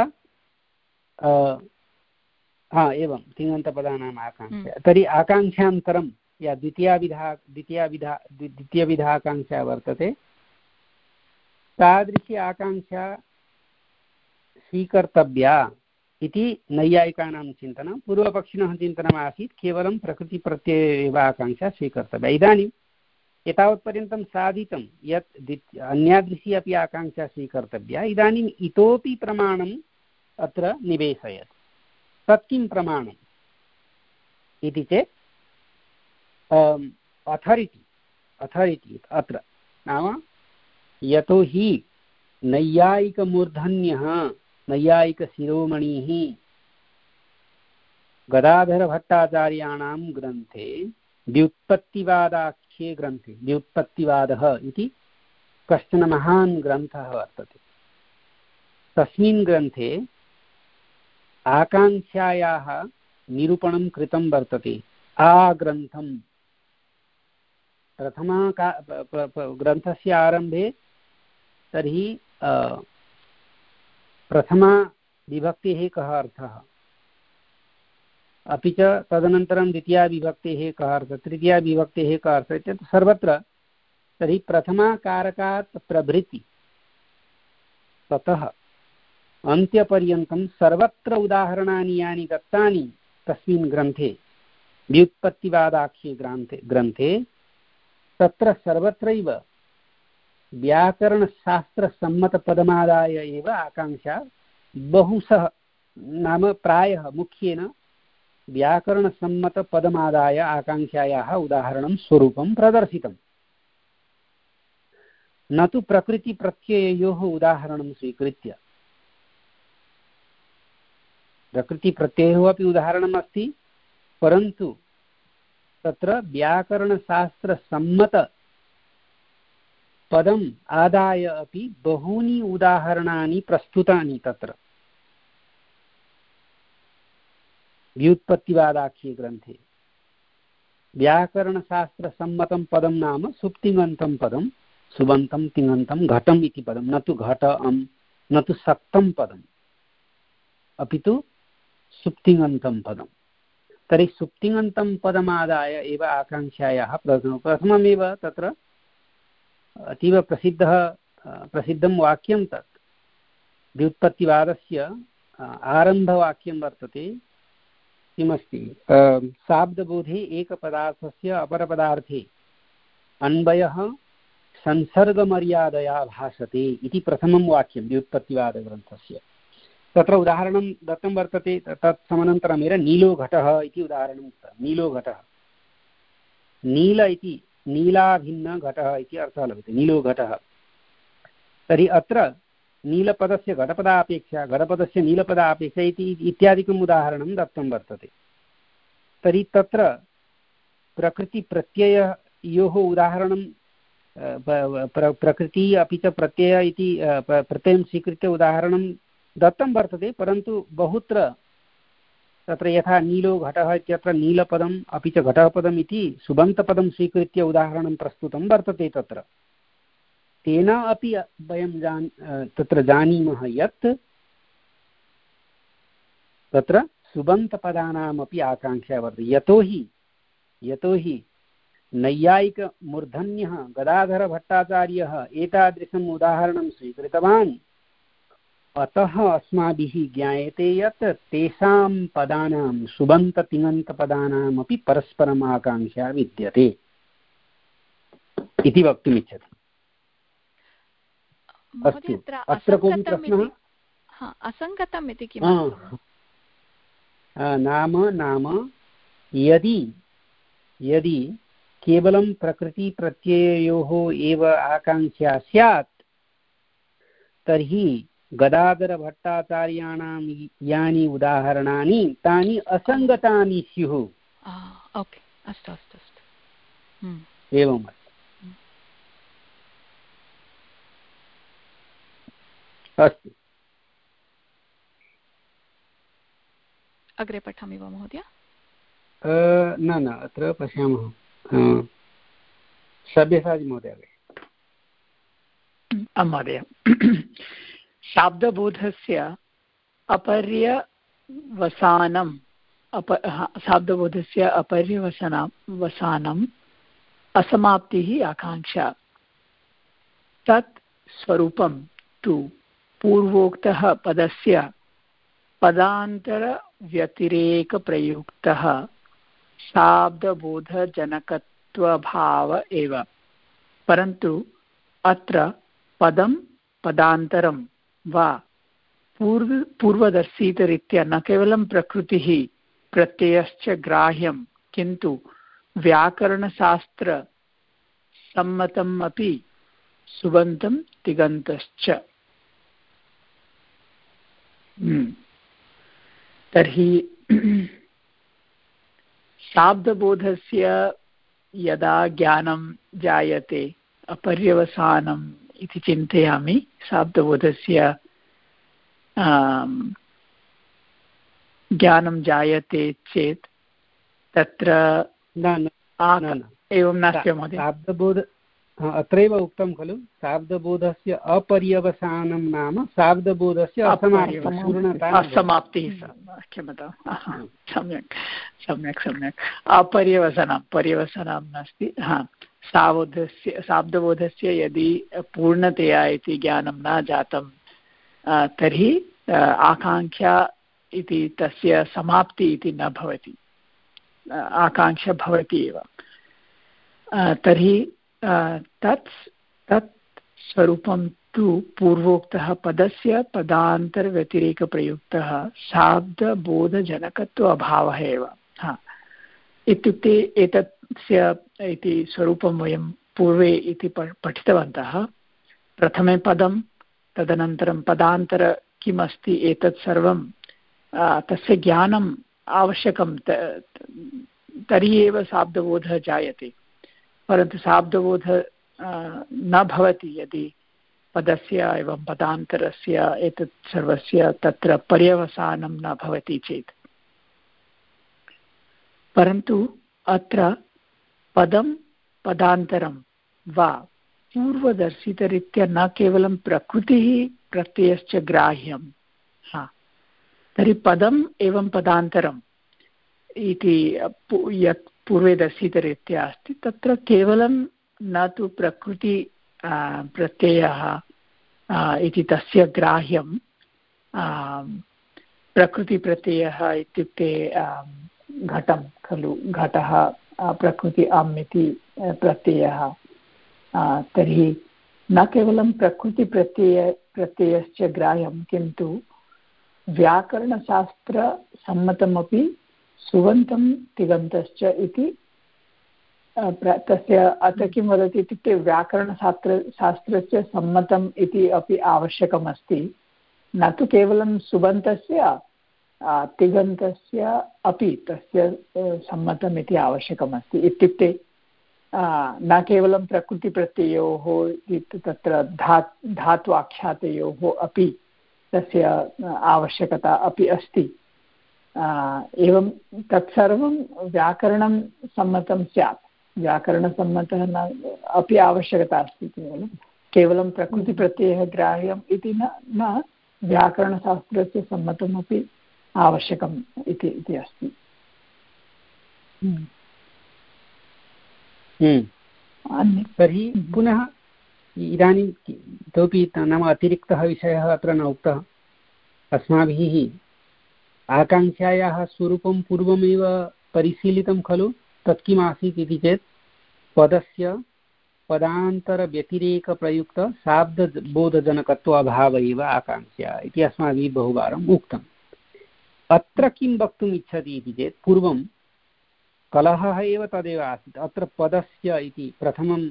हा एवं तिङन्तपदानाम् आकाङ्क्षा तर्हि आकाङ्क्षान्तरं या द्वितीयाविधा द्वितीयाविधा द्वितीयविधा आकाङ्क्षा वर्तते तादृशी आकाङ्क्षा स्वीकर्तव्या इति नैयायिकानां चिन्तनं पूर्वपक्षिणः चिन्तनम् आसीत् केवलं प्रकृतिप्रत्यये एव आकाङ्क्षा स्वीकर्तव्या इदानीं एतावत्पर्यन्तं साधितं यत् अन्यादृशी अपि आकाङ्क्षा स्वीकर्तव्या इदानीम् इतोपि प्रमाणम् अत्र निवेशयत् तत् किं प्रमाणम् इति चेत् अथारिटि अथारिटि अत्र नाम यतोहि नैयायिकमूर्धन्यः नैयायिकशिरोमणिः गदाधरभट्टाचार्याणां ग्रन्थे व्युत्पत्तिवादाख्ये ग्रन्थे व्युत्पत्तिवादः इति कश्चन महान् ग्रन्थः वर्तते तस्मिन् ग्रन्थे आकाङ्क्षायाः निरूपणं कृतं वर्तते। आग्रन्थं प्रथमा का ग्रन्थस्य आरम्भे तर्हि प्रथमा विभक्तेः कः अर्थः, अपि च तदनन्तरं द्वितीया विभक्तेः कः अर्थः, तृतीया विभक्तेः कः अर्थः इत्यत्र सर्वत्र तर्हि प्रथमाकारकात् प्रभृति ततः अन्त्यपर्यन्तं सर्वत्र उदाहरणानि यानि दत्तानि तस्मिन् ग्रन्थे व्युत्पत्तिवादाख्ये ग्रन्थे ग्रन्थे तत्र सर्वत्रैव व्याकरणशास्त्रसम्मतपदमादाय एव आकाङ्क्षा बहुशः नाम प्रायः मुख्येन व्याकरणसम्मतपदमादाय आकाङ्क्षायाः उदाहरणं स्वरूपं प्रदर्शितम्, न तु प्रकृतिप्रत्यययोः उदाहरणं स्वीकृत्य। प्रकृतिप्रत्ययोः अपि उदाहरणम् अस्ति, परन्तु तत्र व्याकरणशास्त्रसम्मतपदम् आदाय अपि बहूनि उदाहरणानि प्रस्तुतानि तत्र व्युत्पत्तिवादाख्ये ग्रन्थे। व्याकरणशास्त्रसम्मतं पदं नाम सुप्तिङन्तं पदं, सुबन्तं तिङन्तं घटम् इति पदं, न तु घटम्, न तु सक्तं पदम्, अपि तु सुप्तिङन्तं पदम्। तर्हि सुप्तिङन्तं पदमादाय एव आकाङ्क्षायाः प्रथमं प्रथममेव तत्र अतीव प्रसिद्धः प्रसिद्धं वाक्यं तत् व्युत्पत्तिवादस्य आरम्भवाक्यं वर्तते। किमस्ति? शाब्दबोधे एकपदार्थस्य अपरपदार्थे अन्वयः संसर्गमर्यादया भासते इति प्रथमं वाक्यं व्युत्पत्तिवादग्रन्थस्य। तत्र उदाहरणं दत्तं वर्तते, तत् समनन्तरमेव नीलो घटः इति उदाहरणम् उक्तं। नीलो घटः, नील इति नीलाभिन्न घटः इति अर्थः लभ्यते, नीलो घटः। तर्हि अत्र नीलपदस्य घटपदापेक्षा, घटपदस्य नीलपदापेक्षा इति इत्यादिकम् उदाहरणं दत्तं वर्तते। तर्हि तत्र प्रकृतिप्रत्यययोः उदाहरणं प्रकृति अपि च प्रत्यय इति प्रत्ययं स्वीकृत्य उदाहरणं दत्तं वर्तते, परन्तु बहुत्र तत्र यथा नीलो घटः इत्यत्र नीलपदम् अपि च घटपदम् इति सुबन्तपदं स्वीकृत्य उदाहरणं प्रस्तुतं वर्तते तत्र। तेन अपि वयं जान तत्र जानीमः यत् तत्र सुबन्तपदानामपि आकाङ्क्षा वर्तते। यतोहि यतोहि नैयायिकमूर्धन्यः गदाधरभट्टाचार्यः एतादृशम् उदाहरणं स्वीकृतवान्, अतः अस्माभिः ज्ञायते यत् तेषां पदानां सुबन्ततिङन्तपदानामपि परस्परम् आकाङ्क्षा विद्यते इति वक्तुमिच्छति। अस्तु, अत्र कोऽपि प्रश्नः? असङ्गतम् इति किं नाम नाम यदि यदि केवलं प्रकृतिप्रत्यययोः एव आकाङ्क्षा स्यात् तर्हि गदाधरभट्टाचार्याणां यानि उदाहरणानि तानि असङ्गतानि स्युः। ओके, अस्तु अस्तु अस्तु, एवम् अस्ति। अस्तु, अग्रे पठामि वा महोदय? न न अत्र पश्यामः। सभ्यसाचि महोदय। महोदय, शाब्दबोधस्य अपर्यवसानम् अप शाब्दबोधस्य अपर्यवसानं वसानम् असमाप्तिः आकाङ्क्षा। तत् स्वरूपं तु पूर्वोक्तः पदस्य पदान्तरव्यतिरेकप्रयुक्तः शाब्दबोधजनकत्वभाव एव, परन्तु अत्र पदं पदान्तरं वा पूर्व पूर्वदर्शितरीत्या न केवलं प्रकृतिः प्रत्ययश्च ग्राह्यं, किन्तु व्याकरणशास्त्रसम्मतम् अपि सुबन्तं तिङन्तश्च। तर्हि शाब्दबोधस्य यदा ज्ञानं जायते अपर्यवसानम् इति चिन्तयामि, शाब्दबोधस्य ज्ञानं जायते चेत् तत्र एवं नास्ति महोदय। शाब्दबोध अत्रैव उक्तं खलु शाब्दबोधस्य अपर्यवसानं नाम शाब्दबोधस्य असमाप्तिः। क्षम्यतां, सम्यक् सम्यक् सम्यक् अपर्यवसानं पर्यवसानं नास्ति। हा, शाब्दस्य शाब्दबोधस्य यदि पूर्णतया इति ज्ञानं न जातं तर्हि आकाङ्क्षा इति तस्य समाप्ति इति न भवति, आकाङ्क्षा भवति एव। तर्हि तत् तत् स्वरूपं तु पूर्वोक्तः पदस्य पदान्तरव्यतिरेकप्रयुक्तः शाब्दबोधजनकत्व अभावः एव। हा, इत्युक्ते एतस्य इति स्वरूपं वयं पूर्वे इति पठितवन्तः। प्रथमे पदं, तदनन्तरं पदान्तर किम् अस्ति, एतत् सर्वं तस्य ज्ञानम् आवश्यकं, तर्हि एव शाब्दबोधः जायते। परन्तु शाब्दबोधः न भवति यदि पदस्य एवं पदान्तरस्य एतत् सर्वस्य तत्र पर्यवसानं न भवति चेत्। परन्तु अत्र पदं पदान्तरं वा पूर्वदर्शितरीत्या न केवलं प्रकृतिः प्रत्ययश्च ग्राह्यं। हा, तर्हि पदम् एवं पदान्तरम् इति यत् पूर्वे दर्शितरीत्या अस्ति तत्र केवलं न तु प्रकृति प्रत्ययः इति तस्य ग्राह्यं। प्रकृतिप्रत्ययः इत्युक्ते घटं खलु, घटः प्रकृति अम् इति प्रत्ययः। तर्हि न केवलं प्रकृतिप्रत्यय प्रत्ययश्च ग्राह्यं, किन्तु व्याकरणशास्त्रसम्मतमपि सुबन्तं तिङन्तश्च इति तस्य अत्र किं वदति इत्युक्ते व्याकरणशास्त्र शास्त्रस्य सम्मतम् इति अपि आवश्यकमस्ति। न तु केवलं सुबन्तस्य तिङन्तस्य अपि तस्य सम्मतम् इति आवश्यकमस्ति। इत्युक्ते न केवलं प्रकृतिप्रत्ययोः तत्र धा धात्वाख्यातयोः अपि तस्य आवश्यकता अपि अस्ति। एवं तत्सर्वं व्याकरणं सम्मतं स्यात्। व्याकरणसम्मतः न अपि आवश्यकता अस्ति, केवलं केवलं प्रकृतिप्रत्ययः ग्राह्यम् इति न न व्याकरणशास्त्रस्य सम्मतमपि आवश्यकम् इति इति अस्ति। तर्हि पुनः इदानीम् इतोपि नाम अतिरिक्तः विषयः अत्र न उक्तः अस्माभिः। आकाङ्क्षायाः स्वरूपं पूर्वमेव परिशीलितं खलु। तत् किम् आसीत् इति चेत् पदस्य पदान्तरव्यतिरेकप्रयुक्त शाब्दबोधजनकत्वाभाव एव आकाङ्क्षा इति अस्माभिः बहुवारम् उक्तम्। अत्र किं वक्तुम् इच्छति इति चेत् पूर्वं कलहः एव तदेव आसीत्। अत्र पदस्य इति प्रथमं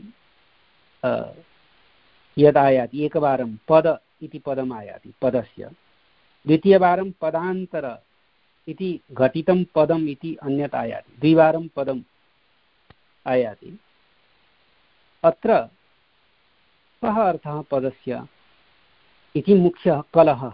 यदायाति एकवारं पद इति पदम् आयाति पदस्य, द्वितीयवारं पदान्तर इति घटितं पदम् इति अन्यत् आयाति, द्विवारं पदम् आयाति। अत्र कः अर्थः पदस्य इति मुख्यः कलहः।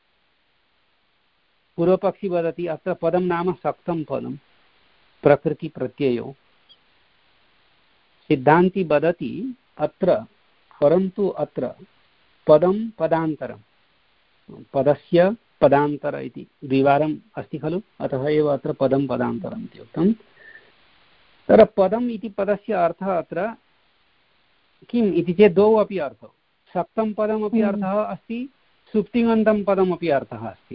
पूर्वपक्षी वदति अत्र पदं नाम सक्तं पदं प्रकृतिप्रत्ययो। सिद्धान्ती वदति अत्र परन्तु अत्र पदं पदान्तरं, पदस्य पदान्तर इति द्विवारम् अस्ति खलु, अतः एव अत्र पदं पदान्तरम् इति उक्तं। तत्र पदम् इति पदस्य अर्थः अत्र किम् इति चेत् द्वौ अपि अर्थौ, सक्तं पदमपि अर्थः अस्ति, सुप्तिङन्तं पदमपि अर्थः अस्ति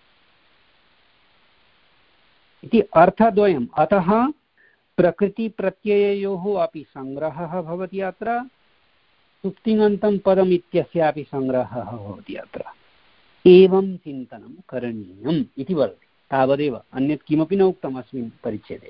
इति अर्थद्वयम्। अतः प्रकृतिप्रत्यययोः अपि सङ्ग्रहः भवति अत्र, सुप्तिङन्तं पदम् इत्यस्यापि सङ्ग्रहः भवति अत्र। एवं चिन्तनं करणीयम् इति वदति, तावदेव, अन्यत् किमपि न उक्तम् अस्मिन् परिच्छेदे।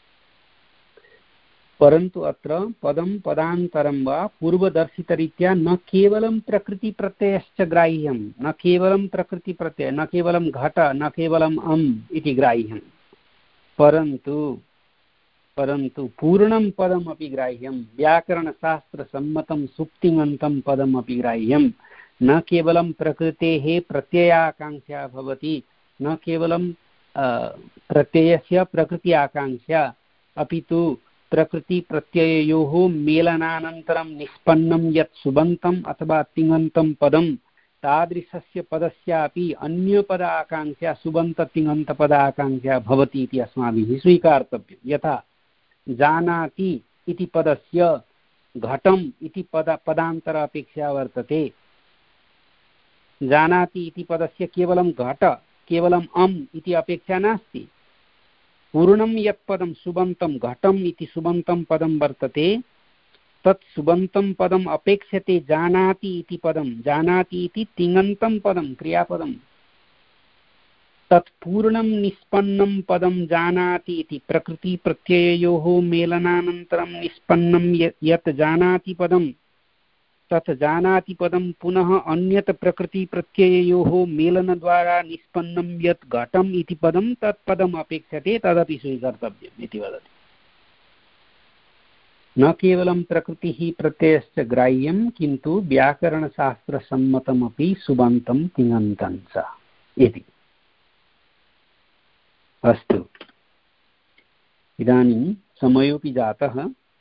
परन्तु अत्र पदं पदान्तरं वा पूर्वदर्शितरीत्या न केवलं प्रकृतिप्रत्ययश्च ग्राह्यं, न केवलं प्रकृतिप्रत्यय, न केवलं घट, न केवलम् अम् इति ग्राह्यं, परन्तु परन्तु पूर्णं पदमपि ग्राह्यं, व्याकरणशास्त्रसम्मतं सुप्तिङन्तं पदमपि ग्राह्यं, न केवलं प्रकृतेः प्रत्ययाकाङ्क्षा भवति, न केवलं प्रत्ययस्य प्रकृति आकाङ्क्षा, अपि तु प्रकृतिप्रत्यययोः मेलनानन्तरं निष्पन्नं यत् सुबन्तम् अथवा तिङन्तं पदं तादृशस्य पदस्यापि अन्यपद आकाङ्क्षा सुबन्ततिङन्तपद आकाङ्क्षा भवति इति अस्माभिः स्वीकर्तव्यं। यथा जानाति इति पदस्य घटम् इति पद पदान्तर अपेक्षा वर्तते। जानाति इति पदस्य केवलं घट केवलम् अम् इति अपेक्षा नास्ति। पूर्णं यत् पदं सुबन्तं घटम् इति सुबन्तं पदं वर्तते, तत् सुबन्तं पदम् अपेक्षते जानाति इति पदं। जानाति इति तिङन्तं पदं क्रियापदं, तत् पूर्णं निष्पन्नं पदं जानाति इति प्रकृतिप्रत्यययोः मेलनानन्तरं निष्पन्नं यत् जानाति पदं, तत् जानाति पदं पुनः अन्यत् प्रकृतिप्रत्यययोः मेलनद्वारा निष्पन्नं यत् घटम् इति पदं तत् पदम् अपेक्षते, तदपि स्वीकर्तव्यम् इति वदति। न केवलं प्रकृतिः प्रत्ययश्च ग्राह्यं किन्तु व्याकरणशास्त्रसम्मतमपि सुबन्तं तिङन्तं च इति। अस्तु, इदानीं समयोऽपि जातः,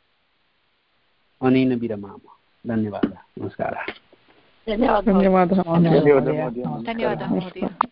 अनेन विरमामः। धन्यवादः, नमस्कारः। धन्यवादः धन्यवादः धन्यवादः महोदय।